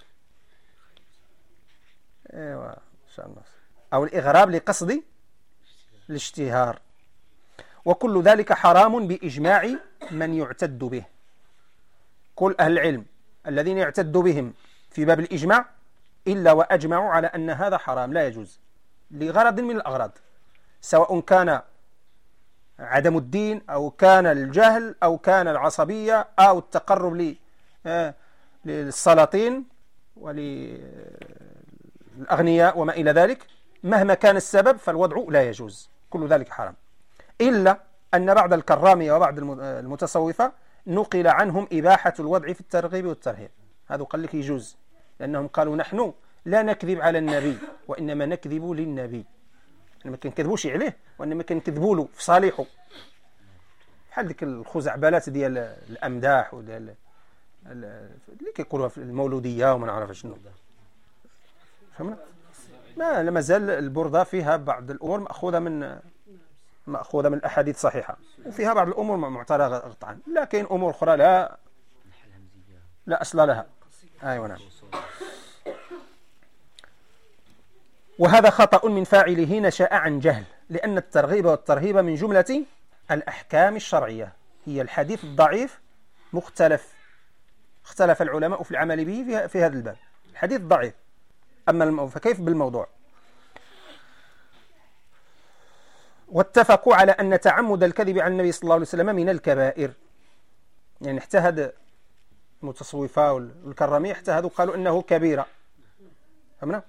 ايوا ان شاء الله. أو الإغراب لقصد الاشتهار. وكل ذلك حرام بإجماع من يعتد به، كل أهل العلم الذين يعتد بهم في باب الإجماع إلا وأجمعوا على أن هذا حرام لا يجوز لغرض من الأغراض، سواء كان عدم الدين أو كان الجهل أو كان العصبية أو التقرب للسلاطين وللأغنياء وما إلى ذلك، مهما كان السبب فالوضع لا يجوز، كل ذلك حرام. إلا أن بعض الكرامية وبعض المتصوفة نقل عنهم إباحة الوضع في الترغيب والترهيب، هذا قال لك يجوز، لأنهم قالوا نحن لا نكذب على النبي وإنما نكذب للنبي، ما كنكذبوش عليه وإنما كنكذبوا له في صالحه، بحال ديك الخزعبلات ديال الأمداح وديال اللي كيقولوها في المولودية وما نعرف شنو. فهمنا؟ ما مازال البردة فيها بعض الأمور مأخوذة من مأخوذة من الأحاديث الصحيحة، وفيها بعض الأمور معترضة قطعا، لكن أمور أخرى لا لا أصل لها. أيوة نعم. وهذا خطأ من فاعله نشأ عن جهل، لأن الترغيب والترهيب من جملة الأحكام الشرعية، هي الحديث الضعيف مختلف اختلف العلماء في العمل به في هذا الباب، الحديث ضعيف، أما فكيف بالموضوع؟ واتفقوا على أن تعمد الكذب عن النبي صلى الله عليه وسلم من الكبائر، يعني اجتهد المتصوفة والكرامية اجتهدوا قالوا إنه كبيرة. فهمنا؟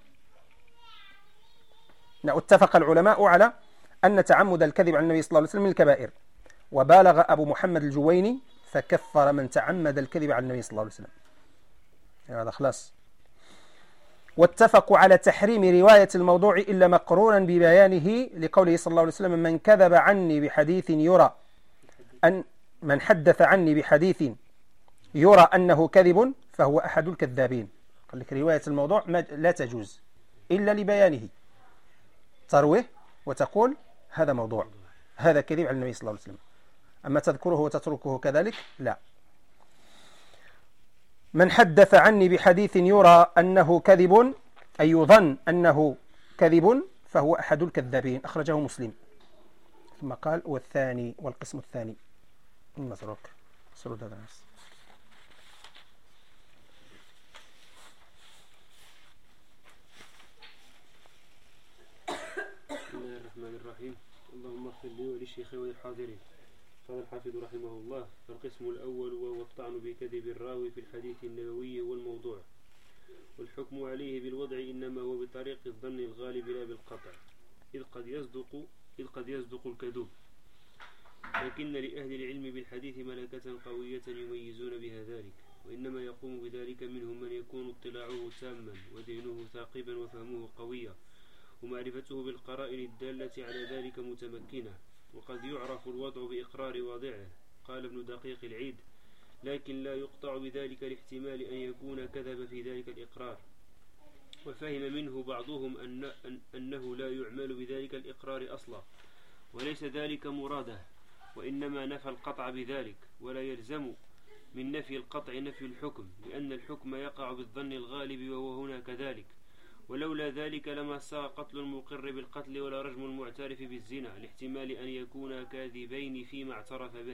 واتفق العلماء على أن تعمد الكذب عن النبي صلى الله عليه وسلم من الكبائر، وبالغ أبو محمد الجويني فكفر من تعمد الكذب عن النبي صلى الله عليه وسلم، يعني هذا خلاص. واتفقوا على تحريم رواية الموضوع إلا مقرونا ببيانه، لقوله صلى الله عليه وسلم من كذب عني بحديث يرى أن من حدث عني بحديث يرى أنه كذب فهو أحد الكذابين. قال لك رواية الموضوع لا تجوز إلا لبيانه، ترويه وتقول هذا موضوع، هذا كذب على النبي صلى الله عليه وسلم، أما تذكره وتتركه كذلك لا. من حدث عني بحديث يرى أنه كذب أي يظن أنه كذب فهو أحد الكذابين، أخرجه مسلم. ثم قال والثاني والقسم الثاني المتروك سرود هذا نفس. بسم الله الرحمن الرحيم. اللهم اغفر لي ولشيخي وللحاضرين. قال الحافظ رحمه الله: فالقسم الأول وهو الطعن بكذب الراوي في الحديث النبوي والموضوع، والحكم عليه بالوضع إنما هو بطريق الظن الغالب لا بالقطع، إذ قد يصدق إذ قد يصدق الكذوب، لكن لأهل العلم بالحديث ملكة قوية يميزون بها ذلك، وإنما يقوم بذلك منهم من يكون اطلاعه تاما وذهنه ثاقبا وفهمه قويا ومعرفته بالقرائن الدالة على ذلك متمكنة، وقد يعرف الوضع بإقرار واضعه. قال ابن دقيق العيد: لكن لا يقطع بذلك الاحتمال أن يكون كذب في ذلك الإقرار، وفهم منه بعضهم أن أن أنه لا يعمل بذلك الإقرار أصلا، وليس ذلك مراده، وإنما نفى القطع بذلك، ولا يلزم من نفي القطع نفي الحكم، لأن الحكم يقع بالظن الغالب وهو هنا كذلك، ولولا ذلك لما ساء قتل المقر بالقتل ولا رجم المعترف بالزنا، لاحتمال أن يكونا كاذبين فيما اعترف به.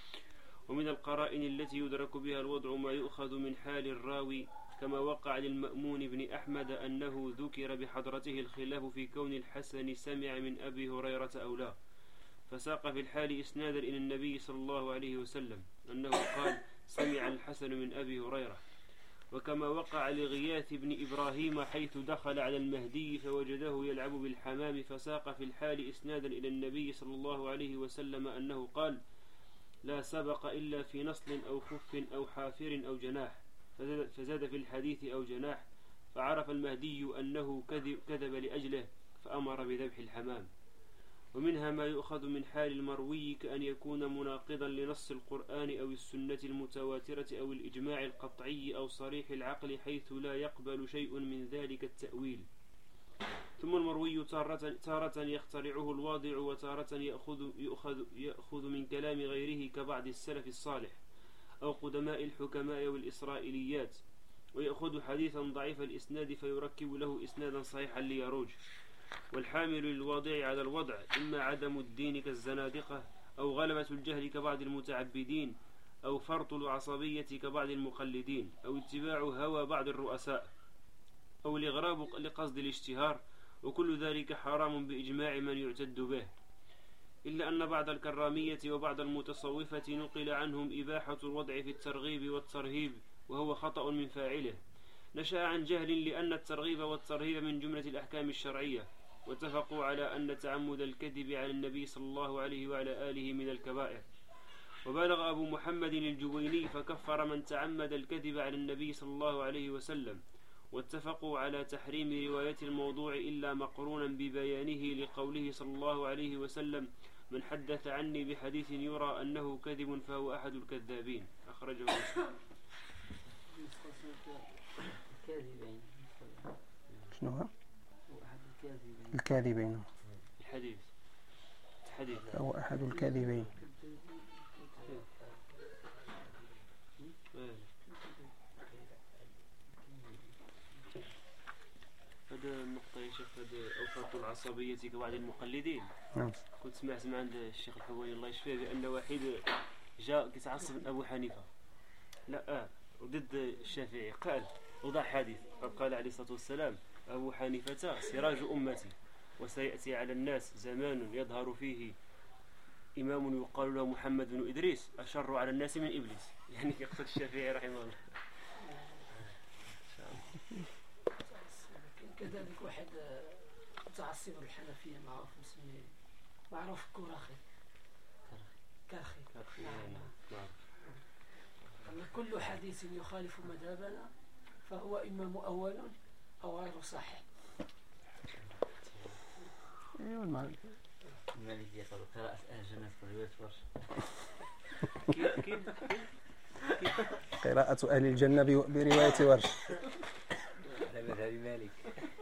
ومن القرائن التي يدرك بها الوضع ما يؤخذ من حال الراوي، كما وقع للمأمون بن أحمد أنه ذكر بحضرته الخلاف في كون الحسن سمع من أبي هريرة أو لا، فساق في الحال إسنادا إلى النبي صلى الله عليه وسلم أنه قال: سمع الحسن من أبي هريرة. وكما وقع لغياث بن إبراهيم حيث دخل على المهدي فوجده يلعب بالحمام، فساق في الحال إسنادا إلى النبي صلى الله عليه وسلم أنه قال: لا سبق إلا في نصل أو خف أو حافر أو جناح، فزاد في الحديث أو جناح، فعرف المهدي أنه كذب, كذب لأجله فأمر بذبح الحمام. ومنها ما يؤخذ من حال المروي كأن يكون مناقضا لنص القرآن أو السنة المتواترة أو الإجماع القطعي أو صريح العقل، حيث لا يقبل شيء من ذلك التأويل. ثم المروي تارة, تارة يخترعه الواضع، وتارة يأخذ, يأخذ, يأخذ من كلام غيره كبعض السلف الصالح أو قدماء الحكماء والإسرائيليات، ويأخذ حديثا ضعيف الإسناد فيركب له إسنادا صحيحا ليروج. والحامل للواضع على الوضع إما عدم الدين كالزنادقة، أو غلبة الجهل كبعض المتعبدين، أو فرط العصبية كبعض المقلدين، أو اتباع هوى بعض الرؤساء، أو الإغراب لقصد الاشتهار، وكل ذلك حرام بإجماع من يعتد به، إلا أن بعض الكرامية وبعض المتصوفة نقل عنهم إباحة الوضع في الترغيب والترهيب، وهو خطأ من فاعله، نشأ عن جهل، لأن الترغيب والترهيب من جملة الأحكام الشرعية، واتفقوا على أن تعمد الكذب على النبي صلى الله عليه وعلى آله من الكبائر. وبلغ أبو محمد الجويني فكفر من تعمد الكذب على النبي صلى الله عليه وسلم، واتفقوا على تحريم رواية الموضوع إلا مقرونا ببيانه، لقوله صلى الله عليه وسلم: من حدث عني بحديث يرى أنه كذب فهو أحد الكذابين. أخرجه مسلم. الكاذبين شنو هو؟ أحد الكاذبين الكاذبين الحديث الحديث فهو أحد الكاذبين. هذا النقطة يا شيخ، هذا أوفاق العصبية كبعض المقلدين. نعم. كنت سمعت من عند الشيخ الحويني الله يشفيه بأن واحد جاء كيتعصب من أبو حنيفة، لا آه ضد الشافعي، قال وضع حديث، قال عليه الصلاة والسلام: أبو حنيفة سراج أمتي، وسيأتي على الناس زمان يظهر فيه إمام يقال له محمد بن إدريس أشر على الناس من إبليس. يعني يقصد الشافعي رحمه الله. كذلك واحد متعصب الحنفية معروف مسمي معروف كراخي كرخي نعم. أن كل حديث يخالف مذهبنا فهو إما مؤول أو غير صحيح. ايوه المعنى المالك يقول قراءة أهل الجنة في الرواية ورش. كيف قراءة أهل الجنة برواية ورش على مذهب مالك.